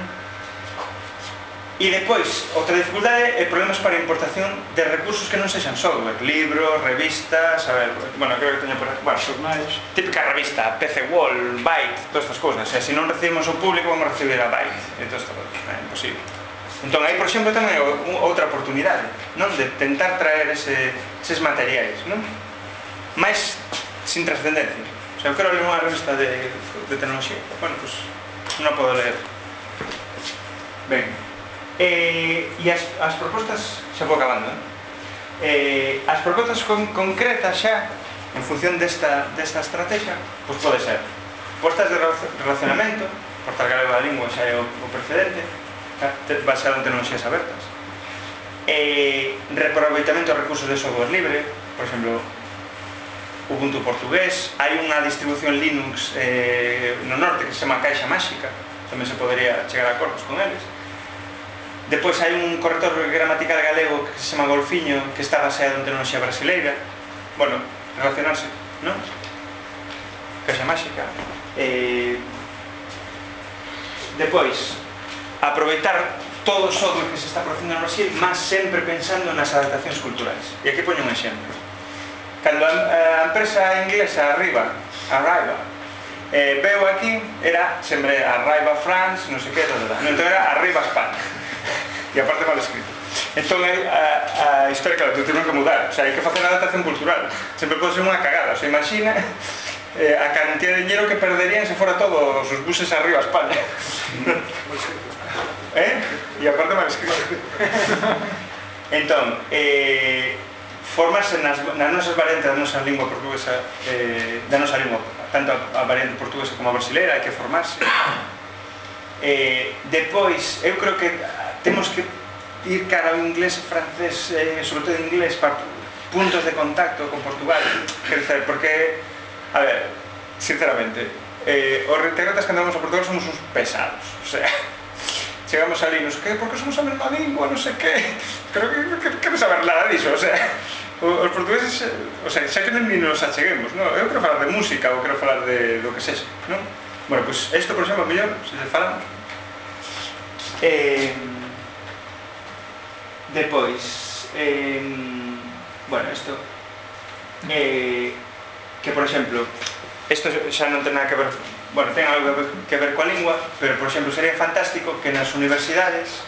E depois, outra dificultade é problemas para a importación de recursos que non sexan software, libros, revistas, a ver, bueno, creo que teño por aquí, bueno, xornais, típica revista, PC Wall, Byte, todas estas cousas, o sea, se non recibimos o público, vamos a recibir a Byte, e todo isto, é imposible. Entón, aí, por exemplo, tamén é outra oportunidade, non? De tentar traer eses materiais, non? Mais sin trascendencia. O sea, eu quero ler unha revista de tecnoloxía, bueno, pois, non a podo leer. Ben. E as propostas, xa vou acabando, as propostas concretas xa, en función desta estrategia, pois pode ser postas de relacionamento, Portal Galego da Lingua xa é o precedente, basado en tecnoloxías abertas, reaproveitamento de recursos de software libre, por exemplo, Ubuntu portugués, hai unha distribución Linux no norte que se chama Caixa Máxica, tamén se podería chegar a acordos con eles. Depois hai un corrector gramatical galego que se chama Golfiño, que está baseado en tecnoloxía brasileira. Bueno, relacionarse, non? Caixa Máxica. Depois, aproveitar todo o software que se está producindo no Brasil, mas sempre pensando nas adaptacións culturais. E aquí poño un exemplo. Cando a empresa inglesa Arriva veu aquí, era sempre Arriva France, non sei que, entón era Arriva España. E aparte mal escrito. Entón a historia, claro, tiveron que mudar, o sea, hai que facer a adaptación cultural. Sempre pode ser unha cagada, o sea, imagina a cantidad de dinero que perderían se fora todos os buses Arriba España. E aparte mal escrito. Entón, formarse nas nosas variantes da nosa lingua portuguesa, da nosa lingua, tanto a variante portuguesa como a brasileira, hai que formarse. Depois, eu creo que temos que ir cara ao inglés e francés, sobre todo inglés, para puntos de contacto con Portugal, quer dizer, porque, a ver, sinceramente, os reintegrantes que andamos a Portugal somos uns pesados, o sea, chegamos ali, non sei que, porque somos a mesma lingua, non sei que, creo que non quero saber nada diso, o sea, os portugueses, o sea, xa que non nos acheguemos, non? Eu quero falar de música ou quero falar de do que sexa, non? Bueno, pois isto, por exemplo, mellor, se le falamos. Depois, bueno, isto, que, por exemplo, isto xa non ten nada que ver, bueno, ten algo que ver coa lingua, pero, por exemplo, sería fantástico que nas universidades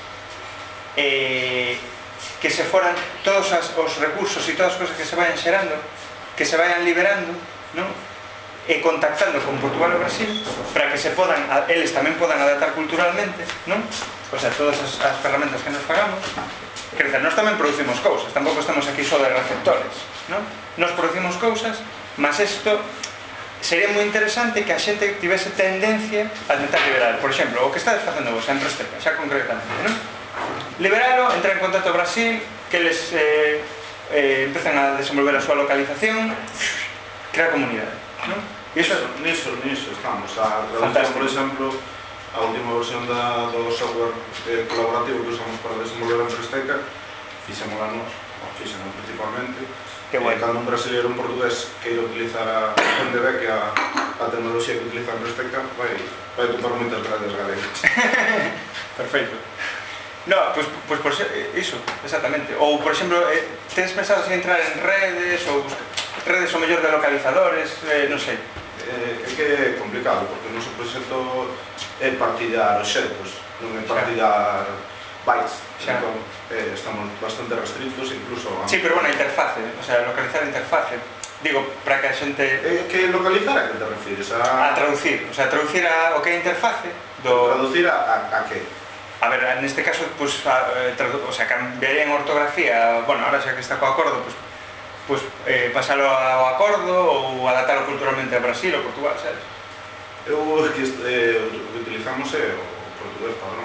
que se foran todos os recursos e todas as cousas que se vayan xerando, que se vayan liberando, non? E contactando con Portugal e Brasil para que se podan, eles tamén podan adaptar culturalmente, non? O sea, todas as ferramentas que nos pagamos. Quer dizer, nós tamén producimos cousas, tampouco estamos aquí só de receptores, non? Nos producimos cousas, mas isto sería moi interesante que a xente tivese tendencia a tentar liberar. Por exemplo, o que estades facendo vos en Resteca, xa concretamente, non? Liberalo, entrar en contacto con Brasil, que eles empezan a desenvolver a súa localización, crear comunidade, non? Niso estamos. A traducción, por exemplo, a última versión do software colaborativo que usamos para desenvolver en Resteca, fixémola nós, principalmente. Cando un brasileiro ou un portugués queira utilizar a tecnoloxía que utiliza en Resteca, vai topar moitas grandes galegas. Perfeito. No, pois por iso, exactamente. Ou, por exemplo, tedes pensado en entrar en redes ou redes ou mellor de localizadores, non sei. É que é complicado, porque o noso proxecto é partillar obxectos, non é partillar bytes. Entón, estamos bastante restritos, incluso... Sí, pero bueno, a interface, o sea, localizar a interface. Digo, para que a xente... Que localizar a que te refires? A traducir, o sea, traducir o que é a interface. Traducir a que? A ver, neste caso, pues, o sea, cambiaría en ortografía, bueno, ahora xa que está co acordo, pues pasalo ao acordo ou adaptalo culturalmente a Brasil ou Portugal, sabes? O que utilizamos é o portugués padrón.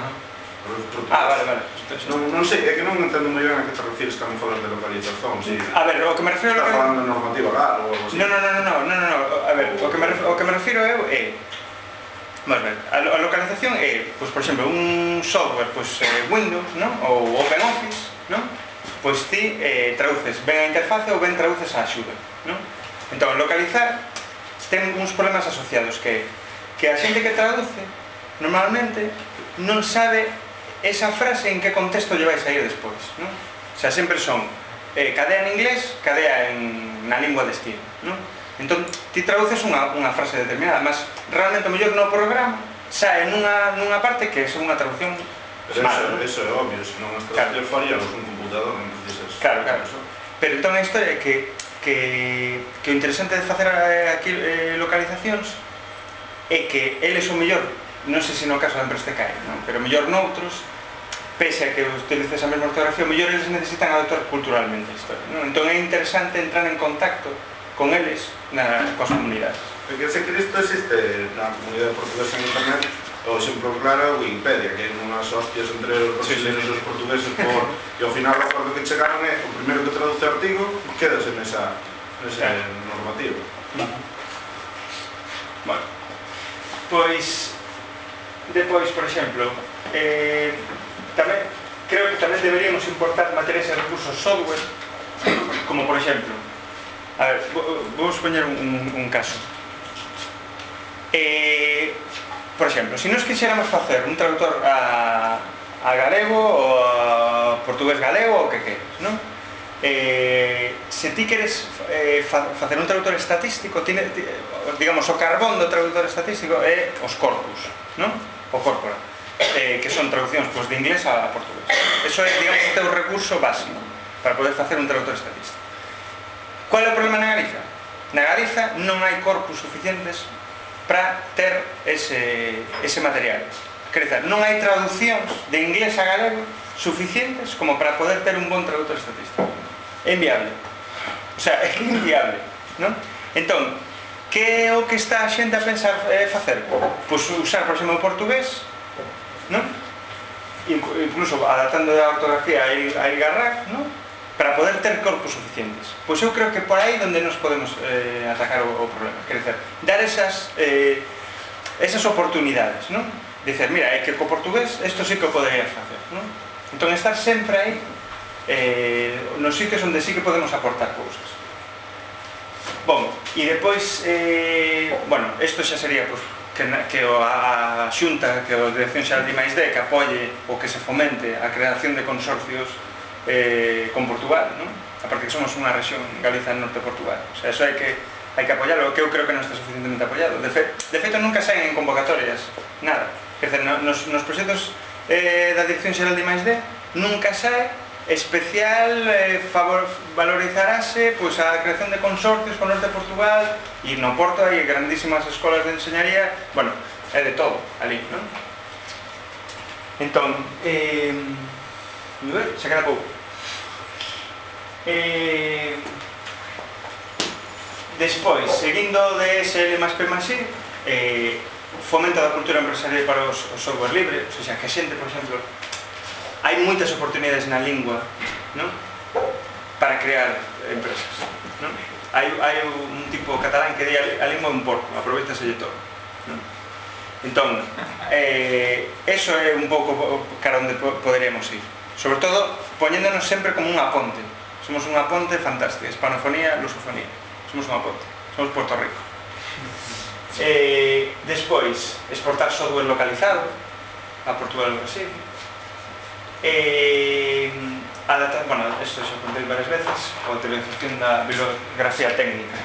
Vale. Non sei, é que non entendo moi ben a que te refires cando falas de localización. A ver, o que me refiro... Estás falando de normativa legal ou algo así? Non, a ver, o que me refiro eu é... Vamos ver, a localización é, pois, por exemplo, un software, pois, Windows, non? Ou OpenOffice, non? Pois ti traduces ben a interface ou ben traduces a axuda, non? Entón, localizar ten uns problemas asociados que a xente que traduce normalmente non sabe esa frase en que contexto lle vai sair despois, non? O sea, sempre son cadea en inglés, cadea na lingua de destino, non? Entón, ti traduces unha frase determinada, mas realmente o mellor no programa sae nunha parte que é unha traducción mala. Eso é obvio, se non as traduccións faríamos un computador, non precisas... Claro. Pero entón a historia é que o interesante de facer aquí localizacións é que eles o mellor, non sei se no caso da empresa cae, pero o mellor noutros, pese a que utilices a mesma ortografía, o mellor eles necesitan adaptar culturalmente a historia, non? Entón é interesante entrar en contacto con eles coas comunidades. Porque se que isto existe na comunidade portuguesa en internet, o exemplo claro, Wikipedia, que é unhas hostias entre os brasileiros e os portugueses e ao final o acordo que chegaron é o primeiro que traduce o artigo quedase nesa normativa. Bueno, pois depois, por exemplo, tamén creo que tamén deberíamos importar materiais e recursos software, como por exemplo, a ver, vamos poñer un caso. por exemplo, se nos quixéramos facer un traductor a galego ou a portugués galego ou que queres, non? Se ti queres facer un traductor estatístico, digamos, o carbón do traductor estatístico é os corpus, non? O corpora, que son traduccións de inglés a portugués. Eso é, digamos, o teu recurso básico para poder facer un traductor estatístico. Qual é o problema na Galiza? Na Galiza non hai corpus suficientes para ter ese material. Quer dizer, non hai traduccións de inglés a galego suficientes como para poder ter un bon traductor estatístico. É inviable. O sea, é inviable, non? Entón, que é o que está a xente a pensar facer? Pois usar, por exemplo, o portugués, non? Incluso adaptando a ortografía a Ilgarraq, non? Para poder ter corpus suficientes. Pois eu creo que por aí onde nos podemos atacar o problema. Quer dizer, dar esas oportunidades, non? Dicer, mira, é que co portugués isto sí que o poderías facer, non? Entón, estar sempre aí nos sitios onde sí que podemos aportar cousas. Bom, e depois, bueno, isto xa sería, pues, que a Xunta, que a Dirección Xeral de I+D, que apoie ou que se fomente a creación de consorcios con Portugal, non? Aparte que somos unha rexión, Galiza do norte de Portugal. O sea, eso hai que apoiarlo, que eu creo que non está suficientemente apoiado. De feito, nunca saen en convocatorias, nada. Quer dizer, nos proxectos da Dirección Xeral de I+D nunca sae especial valorizarase pois a creación de consorcios con o norte de Portugal, e no Porto hai grandísimas escolas de enseñaría, bueno, é de todo ali, non? Entón, xa queda pouco. Despois, seguindo de SL+P+I, fomento da cultura empresarial para o software libre, ou seja, que a xente, por exemplo, hai moitas oportunidades na lingua, non? Para crear empresas, non? Hai un tipo catalán que di a lingua un porco, aproveitaselle todo, non? Entón, eso é un pouco cara onde poderíamos ir, sobre todo poñéndonos sempre como unha ponte. Somos unha ponte fantástica, hispanofonía, lusofonía, somos unha ponte, somos Puerto Rico. Despois, exportar software localizado a Portugal e Brasil. Adaptar, bueno, isto xa contei varias veces, a utilización da bibliografía técnica.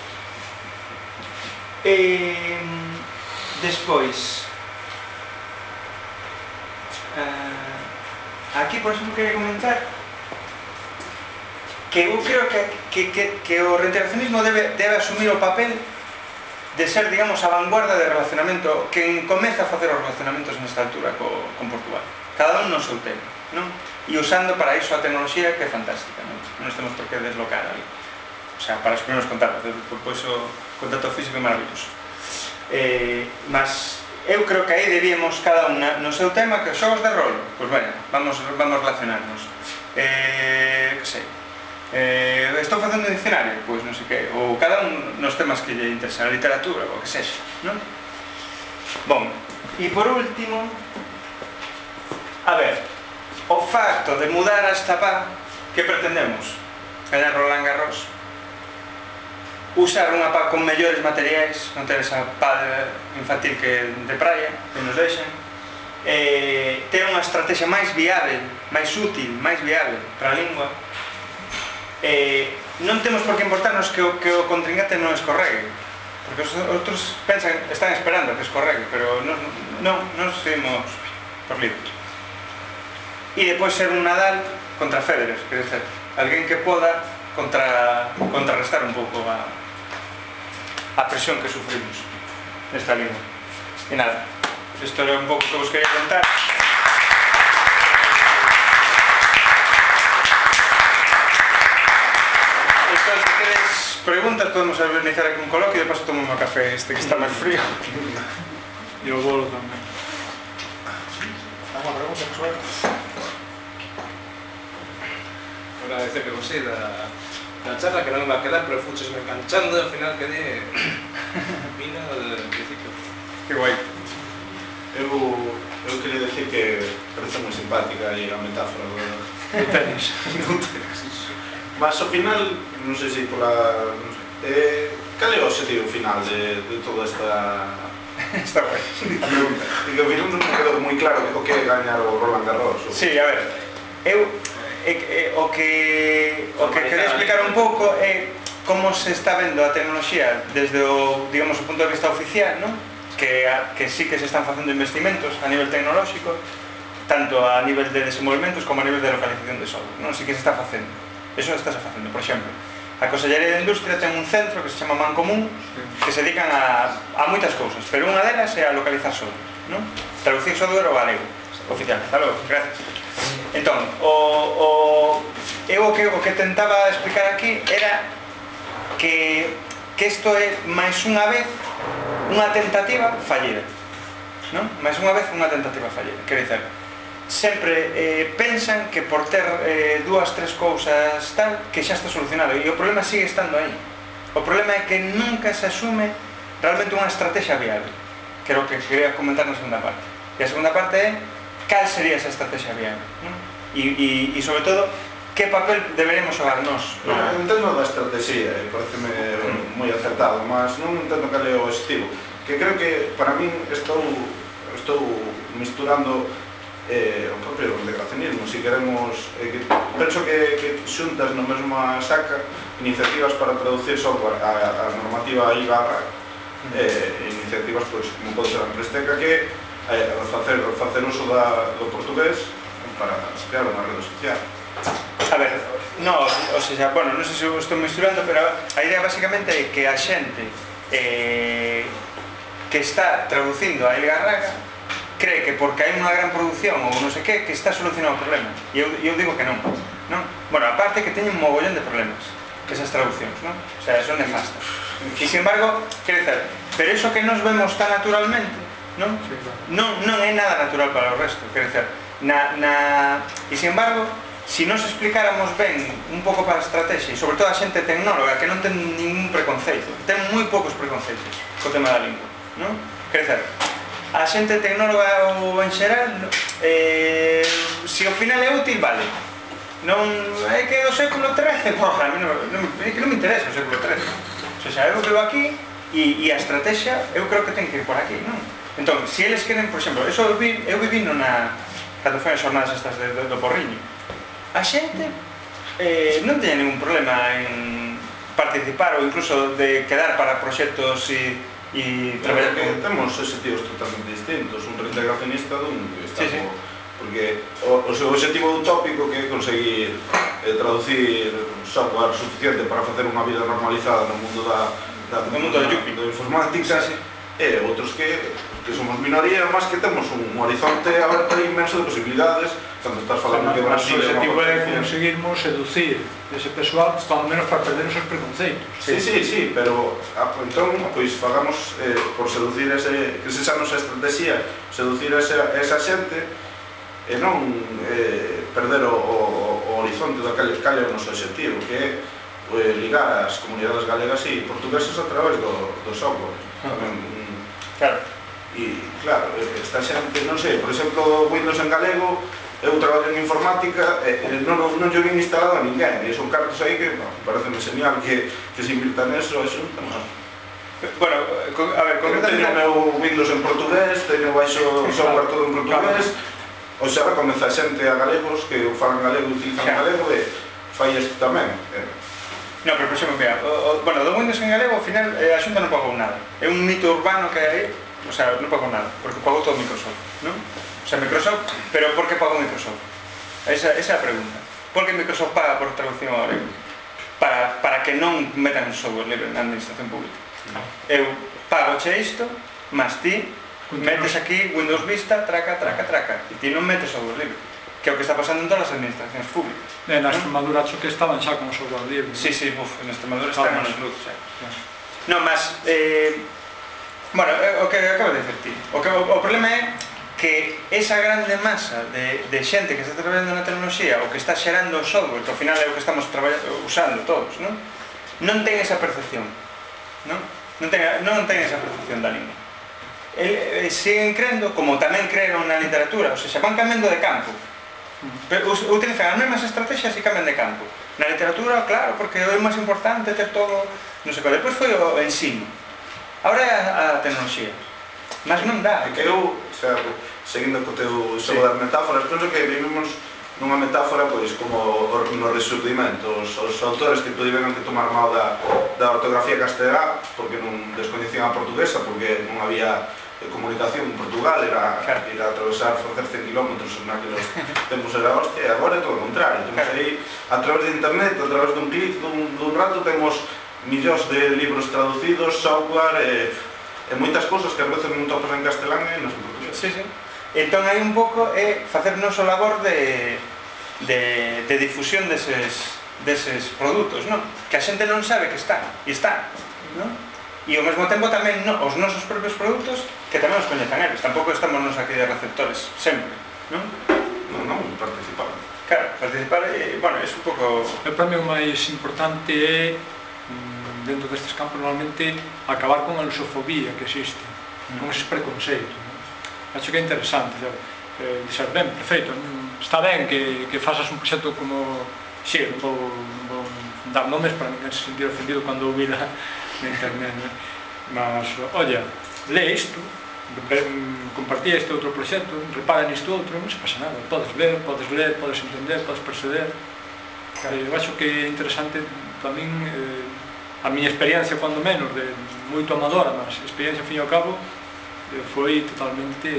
Despois, aquí, por exemplo, quería comentar que eu creo que o reintegracionismo debe asumir o papel de ser, digamos, a vanguarda de relacionamento, que comeza a facer os relacionamentos nesta altura con Portugal. Cada un no seu tema, non? E usando para iso a tecnoloxía, que é fantástica, non? Non temos por que deslocar ali. O sea, para os primeiros contactos, pois o contacto físico é maravilloso. Mas eu creo que aí debíamos cada un no seu tema, que os xogos de rol, pois bueno, vamos relacionarnos. Que sei, estou facendo un dicionario, pois non sei que, ou cada un nos temas que lle interesan, a literatura, ou que sexa, non? Bom, e por último, a ver, o facto de mudar hasta PA, que pretendemos? Gañar Roland Garros, usar unha PA con mellores materiais, non ter esa PA infantil que de praia, que nos deixan, ter unha estrategia máis viável, máis útil, máis viável para a lingua. Non temos por que importarnos que o contrincante non escorregue, porque os outros pensan, están esperando que escorregue, pero non seguimos por libros. E depois ser un Nadal contra Federer, quer dizer, alguén que poda contrarrestar un pouco a presión que sufrimos nesta lingua. E nada, isto era un pouco que vos quería contar. Se queres preguntas, podemos organizar aquí un coloquio e de paso tomo un café que está máis frío. E o bolo tamén. Alguna pregunta, Josué? Agradecer que gostei da charla, que non me va a quedar, pero fuches me enganchando e ao final quedé mina do principio. Que guai. Eu quería decir que parece moi simpática aí a metáfora do tenis. Mas ao final, non sei se pola... cal é o objetivo final de toda esta Está guai. A pregunta, e que ao final non me quedou moi claro o que é gañar o Roland Garros. Sí, a ver, o que quería explicar un pouco é como se está vendo a tecnoloxía desde o, digamos, o punto de vista oficial, ¿no? Que sí que se están facendo investimentos a nivel tecnolóxico, tanto a nivel de desenvolvementos como a nivel de localización de software, ¿no? Sí que se está facendo. Eso está se facendo, por exemplo. A Consellería de Industria ten un centro que se chama Mancomún, que se dedican a moitas cousas, pero unha delas é a localizar software, ¿no? Traducir software ao galego, oficial. Hasta logo, gracias. Entón, eu o que tentaba explicar aquí era que isto é máis unha vez unha tentativa fallida, non? Máis unha vez unha tentativa fallida, quer dizer, sempre pensan que por ter dúas, tres cousas tal, que xa está solucionado, e o problema sigue estando aí. O problema é que nunca se asume realmente unha estrategia viable, que é o que quería comentar na segunda parte. E a segunda parte é cal sería esa estrategia viable, non? E sobre todo, que papel deberemos xogar nós? Entendo da estrategia, pareceme moi acertado, mas non entendo cal é o objetivo, que creo que para min estou misturando o propio integracionismo. Si queremos, penso que xuntas na mesma saca iniciativas para traducir software a normativa IBARRA, iniciativas como pode ser a Empresteca, que facer uso do portugués para crear unha rede social. A ver, no, o sea, bueno, non sei se estou misturando, pero a idea basicamente é que a xente que está traducindo a Ilgarraga cree que porque hai unha gran produción ou non sei que está solucionado o problema. E eu digo que non. Bueno, aparte que teñen un mogollón de problemas esas traduccións, non? O sea, son nefastas. E, sin embargo, quer dizer, pero iso que nos vemos tan naturalmente, non? Non é nada natural para o resto, quer dizer, e, sin embargo, se nos explicáramos ben un pouco para a estrategia, e sobre todo a xente tecnóloga que non ten ningún preconceito, ten moi poucos preconceitos co tema da lingua, non? Quer dizer, a xente tecnóloga ou en xeral, se ao final é útil, vale. Non é que o século XIII, porra, é que non me interesa o século XIII. O sea, eu veo aquí e a estrategia eu creo que ten que ir por aquí, non? Entón, se eles queren, por exemplo, eu vivino cando foi as xornadas estas do Porriño, a xente non teña ningún problema en participar ou incluso de quedar para proxectos e traballar con... Temos objetivos totalmente distintos, un reintegracionista dun que está porque o seu objetivo utópico que é conseguir traducir software suficiente para facer unha vida normalizada no mundo da informática, e outros que somos minoría, mas que temos un horizonte aberto inmenso de posibilidades cando estás falando que Brasil é unha objetivo é conseguirmos seducir ese persoal, palo menos para perder os seus preconceitos. Sí, pero entón, pois, fagamos por seducir que se xa nosa estrategia, seducir esa xente e non perder o horizonte da cal é o noso objetivo, que é ligar as comunidades galegas e portugueses a través do software. Claro. E, claro, esta xente, non sei, por exemplo, Windows en galego, eu traballo en informática, non yo vin instalado a ninguén, e son cartos aí que pareceme genial que se invirta neso, eso, bueno, a ver, teño o meu Windows en portugués, teño baixo software todo en portugués, ou xa comeza a xente a galegos que falan galego e utilizan galego e fai isto tamén. No, pero por exemplo, mira, bueno, do Windows en galego, ao final, a Xunta non pagou nada. É un mito urbano que hai, o sea, non pagou nada, porque pagou todo Microsoft, non? O sea, Microsoft, pero por que pagou Microsoft? Esa é a pregunta. Por que Microsoft paga por traducción ao galego? Para que non metan software libre na administración pública. Eu pago che isto, mas ti metes aquí Windows Vista, traca, e ti non metes software libre, que é o que está pasando en todas as administracións públicas. Na Extremadura acho que estaban xa con software libre. Sí, en Extremadura estaban nos luz, xa. Non, mas, bueno, o que acabo de dicir ti, o problema é que esa grande masa de xente que está traballando na tecnoloxía ou que está xerando o software, que ao final é o que estamos usando todos, non ten esa percepción, non ten esa percepción da lingua. Siguen crendo, como tamén creron na literatura, ou seja, van cambiando de campo, utilizan as mesmas estrategias e cambian de campo. Na literatura, claro, porque é máis importante ter todo, non sei qual. Depois foi o ensino, agora é a tecnoloxía. Mas non dá. É que eu, seguindo co teu xogo das metáforas, penso que vivimos nunha metáfora pois como no resurdimento. Os autores que tiveron que tomar mal da ortografía castelá porque non descoñecían a portuguesa, porque non había comunicación en Portugal, era ir a atravesar, facer 100 km naqueles tempos era hostia, e agora é todo o contrario. Temos aí, a través de internet, a través dun clic, dun rato, temos millóns de libros traducidos, software e moitas cousas que a veces non topas en castelán e non en portugués. Sí, sí. Entón hai un pouco facernos o labor de difusión deses produtos, non? Que a xente non sabe que están, e están, non? E ao mesmo tempo tamén os nosos propios produtos que tamén os coñezan eles. Tampouco estamos nos aquí de receptores, sempre, non? Non, participar. Claro, participar, bueno, é un pouco... O premio máis importante é, dentro destes campos, normalmente, acabar con a lusofobía que existe, con eses preconceitos. Acho que é interesante, dixer, ben, perfeito, está ben que fasas un proxecto como... Sí, non vou dar nomes para ninguén se sentir ofendido cando ouvir na internet, mas, olla, lee isto, compartía este outro proxecto, repara nisto outro, non se pasa nada, podes ler, podes entender, podes perceber. Eu acho que é interesante tamén a miña experiencia, cuando menos, de moito amadora, mas experiencia, ao fin e ao cabo, foi totalmente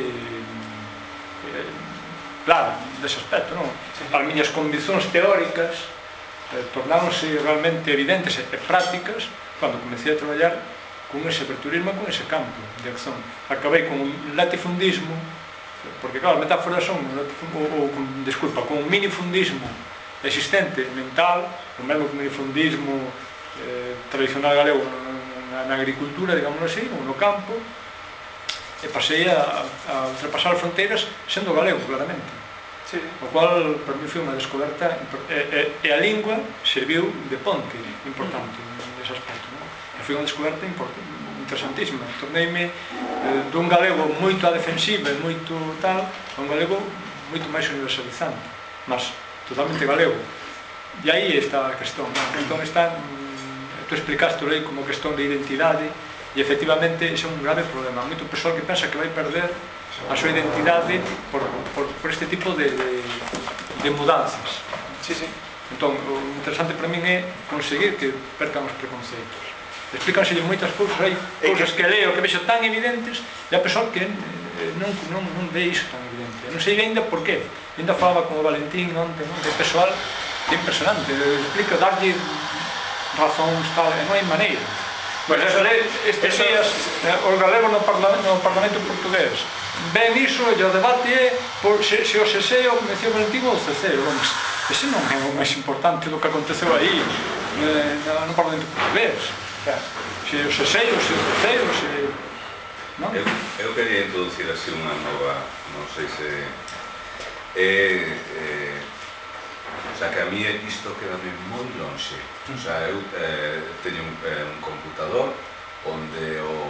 claro, dese aspecto, non? As miñas conviccións teóricas tornáronse realmente evidentes e prácticas cando comecei a traballar con ese aperturismo, con ese campo de acción. Acabei con un latifundismo, porque claro, as metáforas son con un minifundismo existente, mental, o mesmo que o minifundismo tradicional galego na agricultura, digamos así, ou no campo, e pasei a ultrapasar as fronteiras sendo galego, claramente. O cual, para mí, foi unha descoberta, e a lingua serviu de ponte importante nese aspecto. E foi unha descoberta interesantísima. Torneime dun galego moito a defensiva e moito tal, a un galego moito máis universalizante, mas totalmente galego. E aí está a cuestión. A cuestión está, tú explicaste aí como cuestión de identidade, e efectivamente ese é un grave problema. Moito persoal que pensa que vai perder a súa identidade por este tipo de mudanzas. Entón, o interesante para min é conseguir que percan os preconceitos. Explícanselle moitas cousas, hai cousas que leo, que vexo tan evidentes, e a persoa que non ve iso tan evidente. Non sei ainda por qué. Ainda falaba con o Valentín onte, que o persoal é impresionante, explica, darlle razóns, tal, e non hai maneira. Pois estes días, os galegos no Parlamento portugués ven iso e o debate é se o seseo, como decía Valentín, ou o ceseo. Ese non é o máis importante do que aconteceu aí no Parlamento portugués. Se o seseo, se o ceseo, se... Eu quería introducir así unha nova, non sei se... O sea, que a mí isto quedame moi lonxe. O sea, eu teño un computador onde o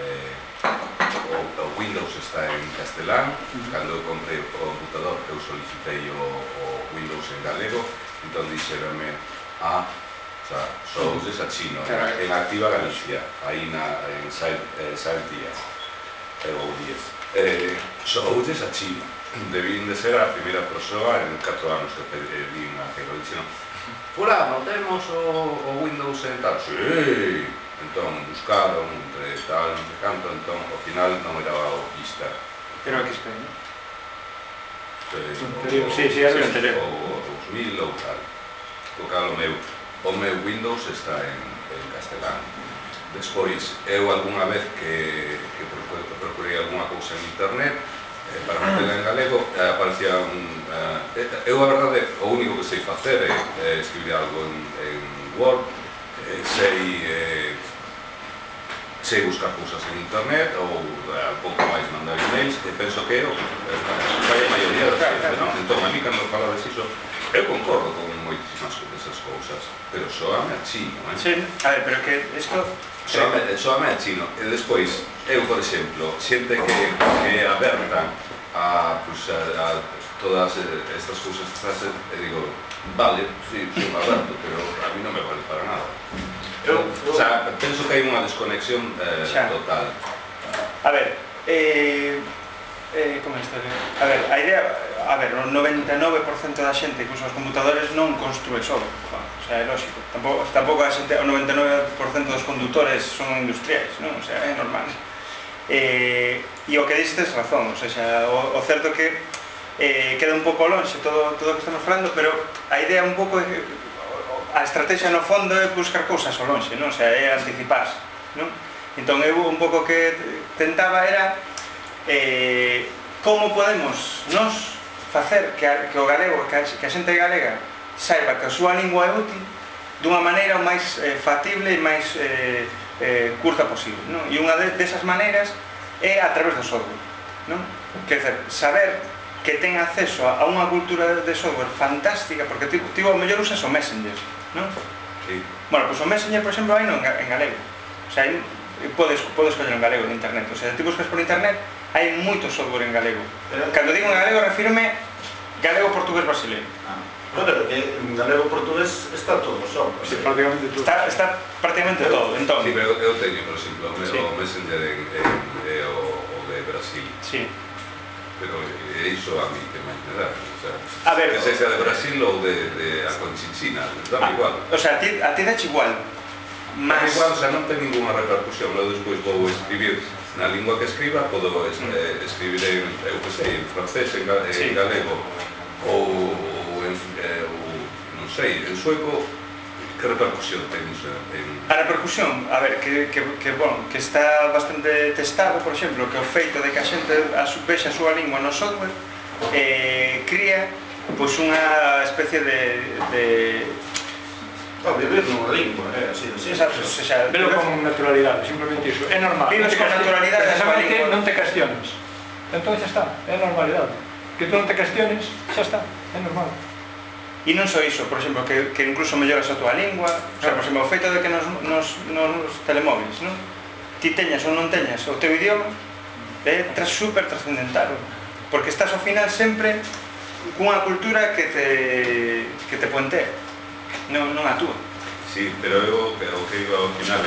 Windows está en castelán. Cando eu comprei o computador, eu solicitei o Windows en galego, entón dixeronme, o sea, soudes a chino, en Activa Galicia, aí en Sael Díaz, ou Díaz. Soudes a chino. Debín de ser a primeira persoa en 4 anos que pedín aquilo. Dixeron, fulano, temos o Windows en tal. Sí! Entón, buscaron entre tal, non sei canto, entón, ao final non era o Vista. Era o XP, non? Sí, era o anterior. O 2000 ou tal. O cal o meu Windows está en castelán. Despois, eu algunha vez que procurei algunha cousa en internet, para meterla en galego, aparecía eu, a verdade, o único que sei facer é escribir algo en Word, sei buscar cousas en internet, ou un pouco máis mandar emails, e penso que fai a maioría das veces, non? Entón, a mí, cando falades iso, eu concordo con moitísimas desas cousas, pero soame a chino, Sí, a ver, pero que isto... Soame a chino, e despois, eu, por exemplo, xente que é aberta a todas estas cousas que estás, e digo, vale, sí, son aberto, pero a mí non me vale para nada. O sea, penso que hai unha desconexión total. A ver, como isto? A ver, a idea, a ver, o 99% da xente que usa os computadores non construe software, o sea, é lógico. Tampouco a xente, o 99% dos conductores son industriais, non? O sea, é normal. E o que dixes tes razón, o sea, o certo que queda un pouco lonxe todo o que estamos falando, pero a idea un pouco, a estrategia no fondo é buscar cousas ao lonxe, non? O sea, é anticiparse, non? Entón, eu un pouco que tentaba era como podemos nos facer que o galego, que a xente galega saiba que a súa lingua é útil dunha maneira o máis factible e máis curta posible, non? E unha desas maneiras é a través do software, non? Quer dizer, saber que ten acceso a unha cultura de software fantástica, porque ti ao mellor usas o Messenger, non? Sí. Bueno, pois o Messenger, por exemplo, hai en galego. O sea, podes coller en galego en internet. O sea, se ti buscas por internet, hai moito software en galego. Cando digo en galego, refírome galego, portugués, brasileiro. Pero que en galego portugués está todo o software. Sí, prácticamente todo. Está prácticamente todo, entón. Sí, pero eu teño, por exemplo, o Messenger o de Brasil. Sí. Pero iso a mí que máis me dá, o sea, a ver, que sexa de Brasil ou de a Conchinchina, dá igual. O sea, a ti dache igual. Mas igual, o sea, non ten ninguna repercusión. Eu despois vou escribir na lingua que escriba, podo escribir en, eu que sei, en francés, en galego ou non sei, en sueco. Que repercusión ten iso? A repercusión, a ver, que está bastante testado, por exemplo, que o feito de que a xente vexa a súa lingua no software cría pois unha especie de vivir nunha lingua, así de así. Exacto, o sea, velo con naturalidade, simplemente iso, é normal. Vives con naturalidade a súa lingua. Non te cuestiones. Entón xa está, é normalidade. Que tú non te cuestiones, xa está, é normal. E non só iso, por exemplo, que incluso melloras a tua lingua, o sea, por exemplo, o feito de que nos telemóviles, non? Ti teñas ou non teñas o teu idioma, é super trascendental, porque estás ao final sempre cunha cultura que te puentea, non a túa. Sí, pero eu, o que iba ao final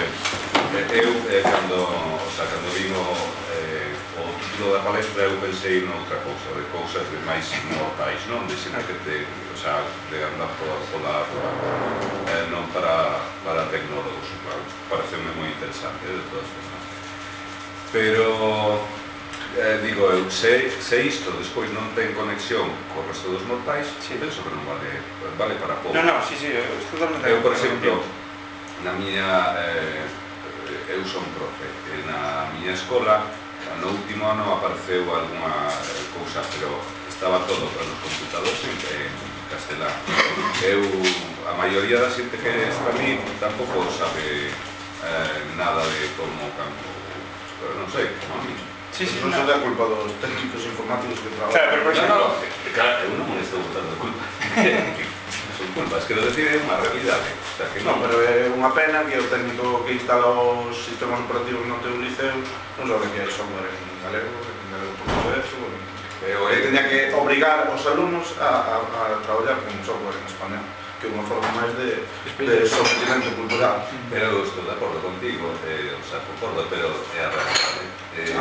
cando vino o título da palestra, eu pensei noutra cousa, de cousas de máis mortais, non? De xente que te, o sea, de andar pola rúa, non para tecnólogos, pareceume moi interesante, de todas formas. Pero, digo, eu, se isto despois non ten conexión co resto dos mortais, penso que non vale para pouco. Non, sí, estou totalmente. Eu, por exemplo, na miña, eu son profe, na miña escola, no último ano apareceu algunha cousa, pero estaba todo para os computadores en castelán. A maioría da xente que está a mí tampouco sabe nada de como campo, non sei, como a mí. Non se dá culpa dos técnicos informáticos que trabajan. Claro, pero por exemplo... Claro, eu non me estou botando culpa. Son culpas, quero decir, é unha realidade. Non, pero é unha pena que o técnico que instala os sistemas operativos no teu liceo non sabe que hai software en galego, en galego portugués, e tenía que obrigar os alumnos a traballar con software en español, que é unha forma máis de sometimiento cultural. Pero estou de acordo contigo, o sea, concordo, pero é a realidade.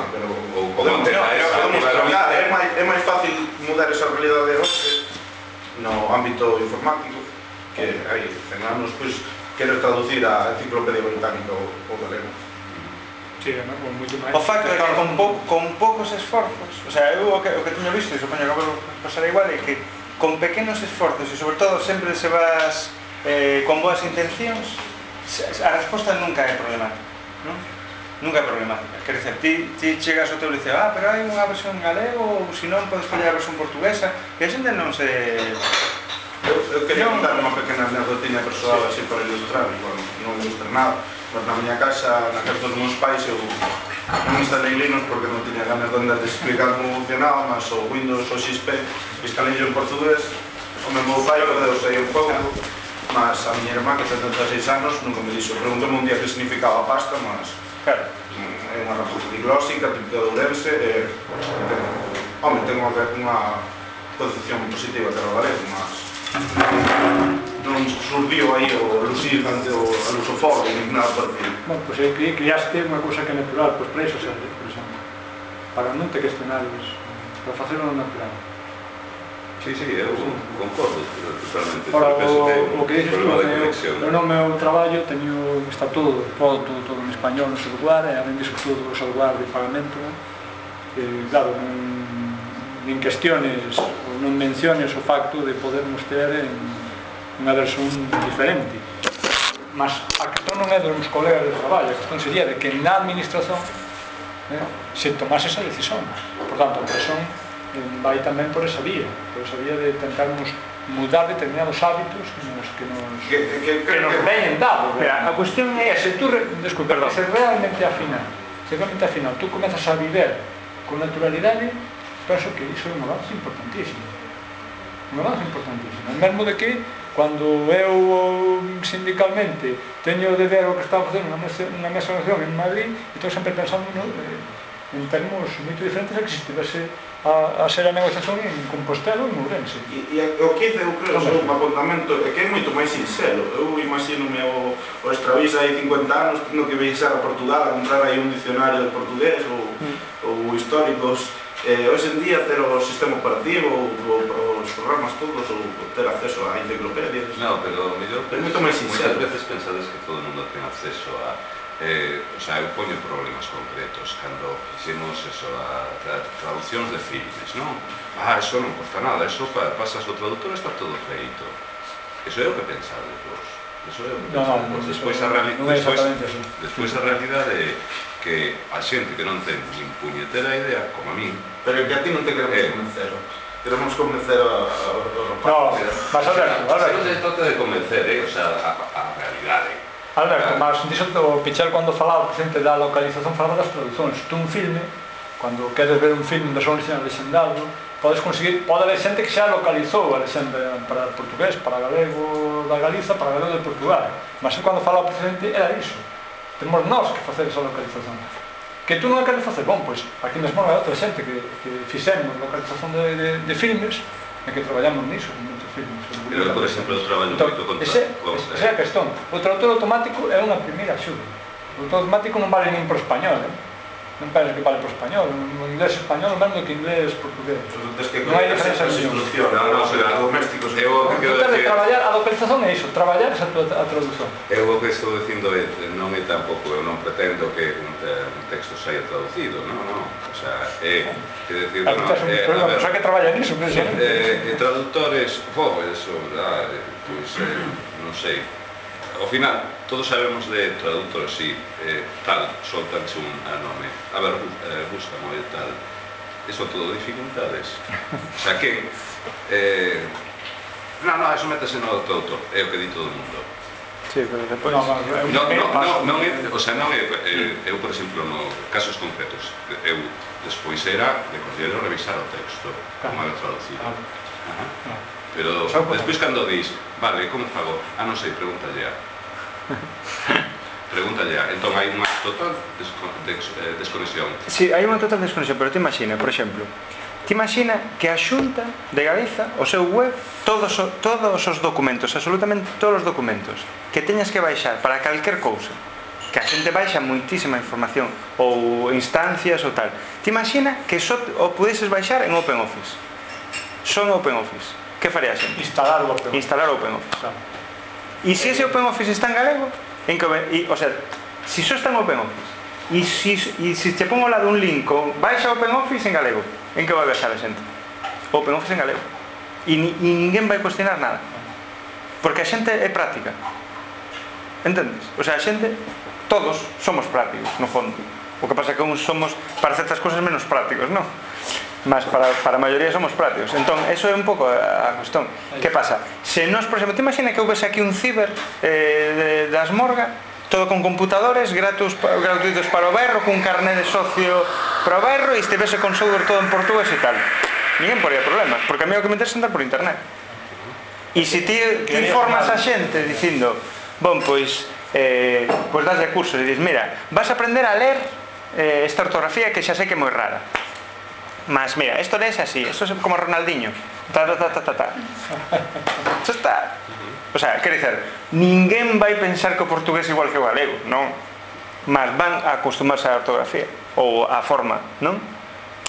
É máis fácil mudar esa realidade hoxe no ámbito informático, que hai 100 anos, pois, quero traducir a enciclopedia británica ao galego. Sí, non, con moito máis. O facto é que con poucos esforzos, o sea, eu o que teño visto, e supoño que pasará igual, é que con pequenos esforzos, e sobre todo sempre se vas con boas intencións, a resposta nunca é problemática, non? Nunca é problemática. Quer dizer, ti chegas ao teu liceo, pero hai unha versión en galego, ou se non, podes coller a versión portuguesa, e a xente non se... Eu quería contar unha pequena anécdotinha persoal así para ilustrar, igual non ilustra nada, mas na miña casa, na casa dos meus pais, eu non instalei Linux porque non tiña ganas de andar de explicar como funcionaba, mas o Windows ou XP instalei en portugués, o meu pai perdeuse aí un pouco, mas a miña irmá, que ten 36 anos, nunca me dixo, preguntoume un día que significaba pasta, mas é unha república diglósica, típica de Ourense, home, ten unha concepción positiva de o galego, mas non surdiu aí o lucir ante o lusofobia, nin nada por fin. Pois aí criaste unha cousa que é natural, pois para iso serve, por exemplo. para non ter que escenarios, para facelo natural. Sí, eu concordo totalmente. O que dices tú, eu no meu traballo está todo en español no seu lugar, e além disso todo o seu lugar de pagamento, claro, nin cuestiones ou non menciones o facto de podermos ter unha versión diferente. Mas a cuestión non é dos colegas de traballo, a cuestión sería de que na administración se tomase esa decisión. Por tanto, a presión vai tamén por esa vía de tentarmos mudar determinados hábitos que nos veñen dados. A cuestión é, se tú, desculpa, se realmente ao final tú comezas a viver con naturalidade, penso que iso é un avance importantísimo. Mesmo de que, cando eu sindicalmente teño de ver o que está a facer unha mesa de negociación en Madrid, estou sempre pensando en termos moito diferentes a que se estivese a ser a negociación en Compostela ou en Ourense. E o que eu creo é un apuntamento que é moito máis sincero. Eu imagínome o Extravisa hai 50 anos tendo que viaxar a Portugal a comprar aí un dicionario de portugués ou históricos. Hoxe en día ter o sistema operativo ou os programas todos ou ter acceso a enciclopedias. No, pero mellor é moito máis sincero. Moitas veces pensades que todo o mundo ten acceso a eu poño problemas concretos cando fixemos a traduccións de filmes, non? Eso non cuesta nada, eso pasas ao traductor e está todo feito. Eso é o que pensades vos. Despois a realidade é que a xente que non ten nin puñetera idea, como a min, pero que a ti non te queremos convencer. Queremos convencer a rapaz. Mas Alberto, non se trata de convencer, a realidade. Alberto, mas dixo o Pichel cando falaba presente da localización, falaba das traduccións. Tú un filme, cando queres ver un filme da súa original lexendado, podes conseguir, pode haber xente que xa localizou a lexenda para portugués, para galego da Galiza, para galego de Portugal. Mas cando falaba presente era iso. Temos nós que facer esa localización. Que tú non a queres facer, bom, pois aquí mesmo hai outra xente que fixemos localización de filmes e que traballamos niso, en moitos filmes. Pero, por exemplo, eu traballo moito contra... Esa é a questón. O traductor automático é unha primeira axuda. O tradutor automático non vale nin por español, non penso que vale por español. O inglés español non vale que inglés portugués. Non hai diferencia nenhuma. A localización é iso, traballar esa traducción. Eu o que estou dicindo é, non é tampouco, eu non pretendo que un texto saia traducido, non. O sea, é que decir, bueno, xa que traballa niso, traductores, eso, pois, non sei. Ao final, todos sabemos de traductores, si, tal, soltanse un nome. A ver, búscamo e tal. Eso todo dificultades. O sea que... Non, eso métese no traductor, é o que di todo o mundo. Sí, pero depois... Non é, o sea, non é... Eu, por exemplo, no casos concretos, eu despois era de considero revisar o texto, como era traducido. Pero despois cando dis, vale, como fago? Non sei, pregúntalle a. Entón hai unha total desconexión. Si, hai unha total desconexión, pero te imagina, por exemplo, que a Xunta de Galiza, o seu web, todos os documentos, absolutamente todos os documentos que teñas que baixar para calquer cousa, que a xente baixa moitísima información ou instancias ou tal, te imagina que só o pudeses baixar en OpenOffice, só en OpenOffice. Que faría a xente? Instalar o OpenOffice. E se ese OpenOffice está en galego, o sea, se só está en OpenOffice e se te pongo ao lado un link baixa OpenOffice en galego, en que vai baixar a xente? OpenOffice en galego. E ninguén vai cuestionar nada, porque a xente é práctica, entendes? O sea, a xente, todos somos prácticos, no fondo. O que pasa é que uns somos para certas cosas menos prácticos, non? Mas para a maioría somos prácticos. Entón, eso é un pouco a cuestión. Que pasa? Se nós, por exemplo, te imagina que houvese aquí un ciber das Morga, todo con computadores gratuitos para o berro, cun carné de socio para o berro, e estivese con software todo en portugués e tal. Ninguén poría problemas, porque a mí o que me interesa é andar por internet. E se ti informas a xente dicindo, bon, pois daslle cursos e dis, mira, vas a aprender a ler esta ortografía que xa sei que é moi rara. Mas mira, esto lees así, esto es como Ronaldinho. Xa está. O sea, quer dizer, ninguén vai pensar que o portugués é igual que o galego, non? Mas van a acostumarse á ortografía ou á forma, non?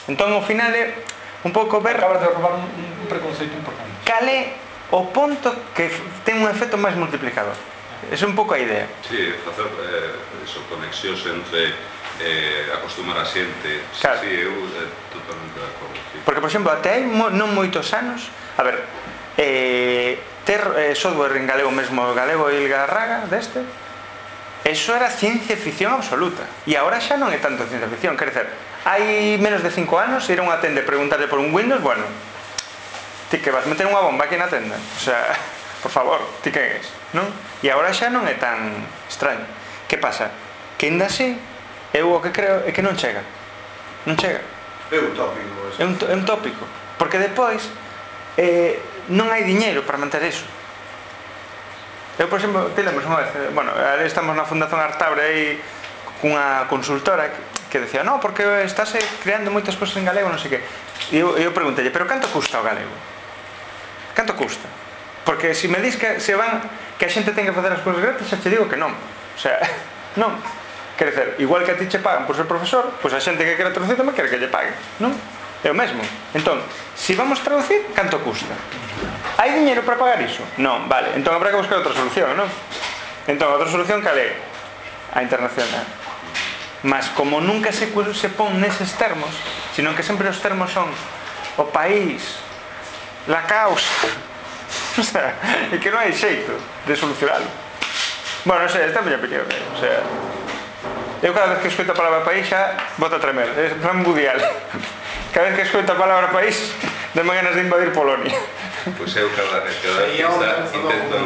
Entón, ao final é un pouco ver Acabas de roubar un preconceito importante. cal é o ponto que ten un efecto máis multiplicador. Esa é un pouco a idea. Sí, facer conexións entre acostumar a xente. Claro. Sí, eu totalmente de acordo. Sí. Porque, por exemplo, até hai non moitos anos, a ver, ter software en galego mesmo, galego e Ilgarraga deste, eso era ciencia ficción absoluta. E agora xa non é tanto ciencia ficción. Quer dizer, hai menos de 5 anos ir a unha tenda e preguntarle por un Windows, bueno, ti que vas meter unha bomba aquí na tenda, o sea, por favor, ti que és, non? E agora xa non é tan extraño. Que pasa? Que ainda así, eu o que creo é que non chega. Non chega. É un tópico. É un tópico. Porque depois non hai diñeiro para manter iso. Eu, por exemplo, te lembras unha vez, bueno, estamos na Fundación Artaure aí cunha consultora que decía, no, porque estás creando moitas cosas en galego, non sei que. E eu preguntei, pero canto custa o galego? Canto custa? Porque se me dis que se van, que a xente ten que facer as cousas gratis, xa te digo que non. O sea, non. Quer dizer, igual que a ti che pagan por ser profesor, pois a xente que quere traducir tamén quere que lle paguen, non? É o mesmo. Entón, se vamos traducir, canto custa? Hai diñeiro para pagar iso? Non, vale. Entón habrá que buscar outra solución, non? Entón, outra solución cal é? A internacional. Mas como nunca se pon neses termos, sino que sempre os termos son o país, la causa, o sea, e que non hai xeito de solucionalo. Bueno, non sei, esta é a miña opinión, o sea, eu cada vez que escoito a palabra país xa boto a tremer, é plan Budial. Cada vez que escoito a palabra país dame ganas de invadir Polonia. Pois eu cada vez intento...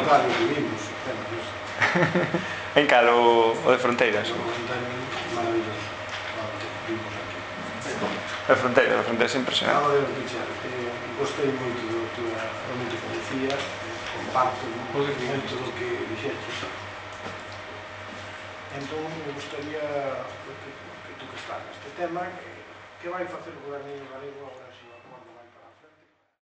En cal, o de fronteiras? A fronteira é impresionante. Gostei moito do que realmente decías, comparto moito do que dixestes. Entón, me gustaría que tú que estás neste tema, que vai facer o goberno galego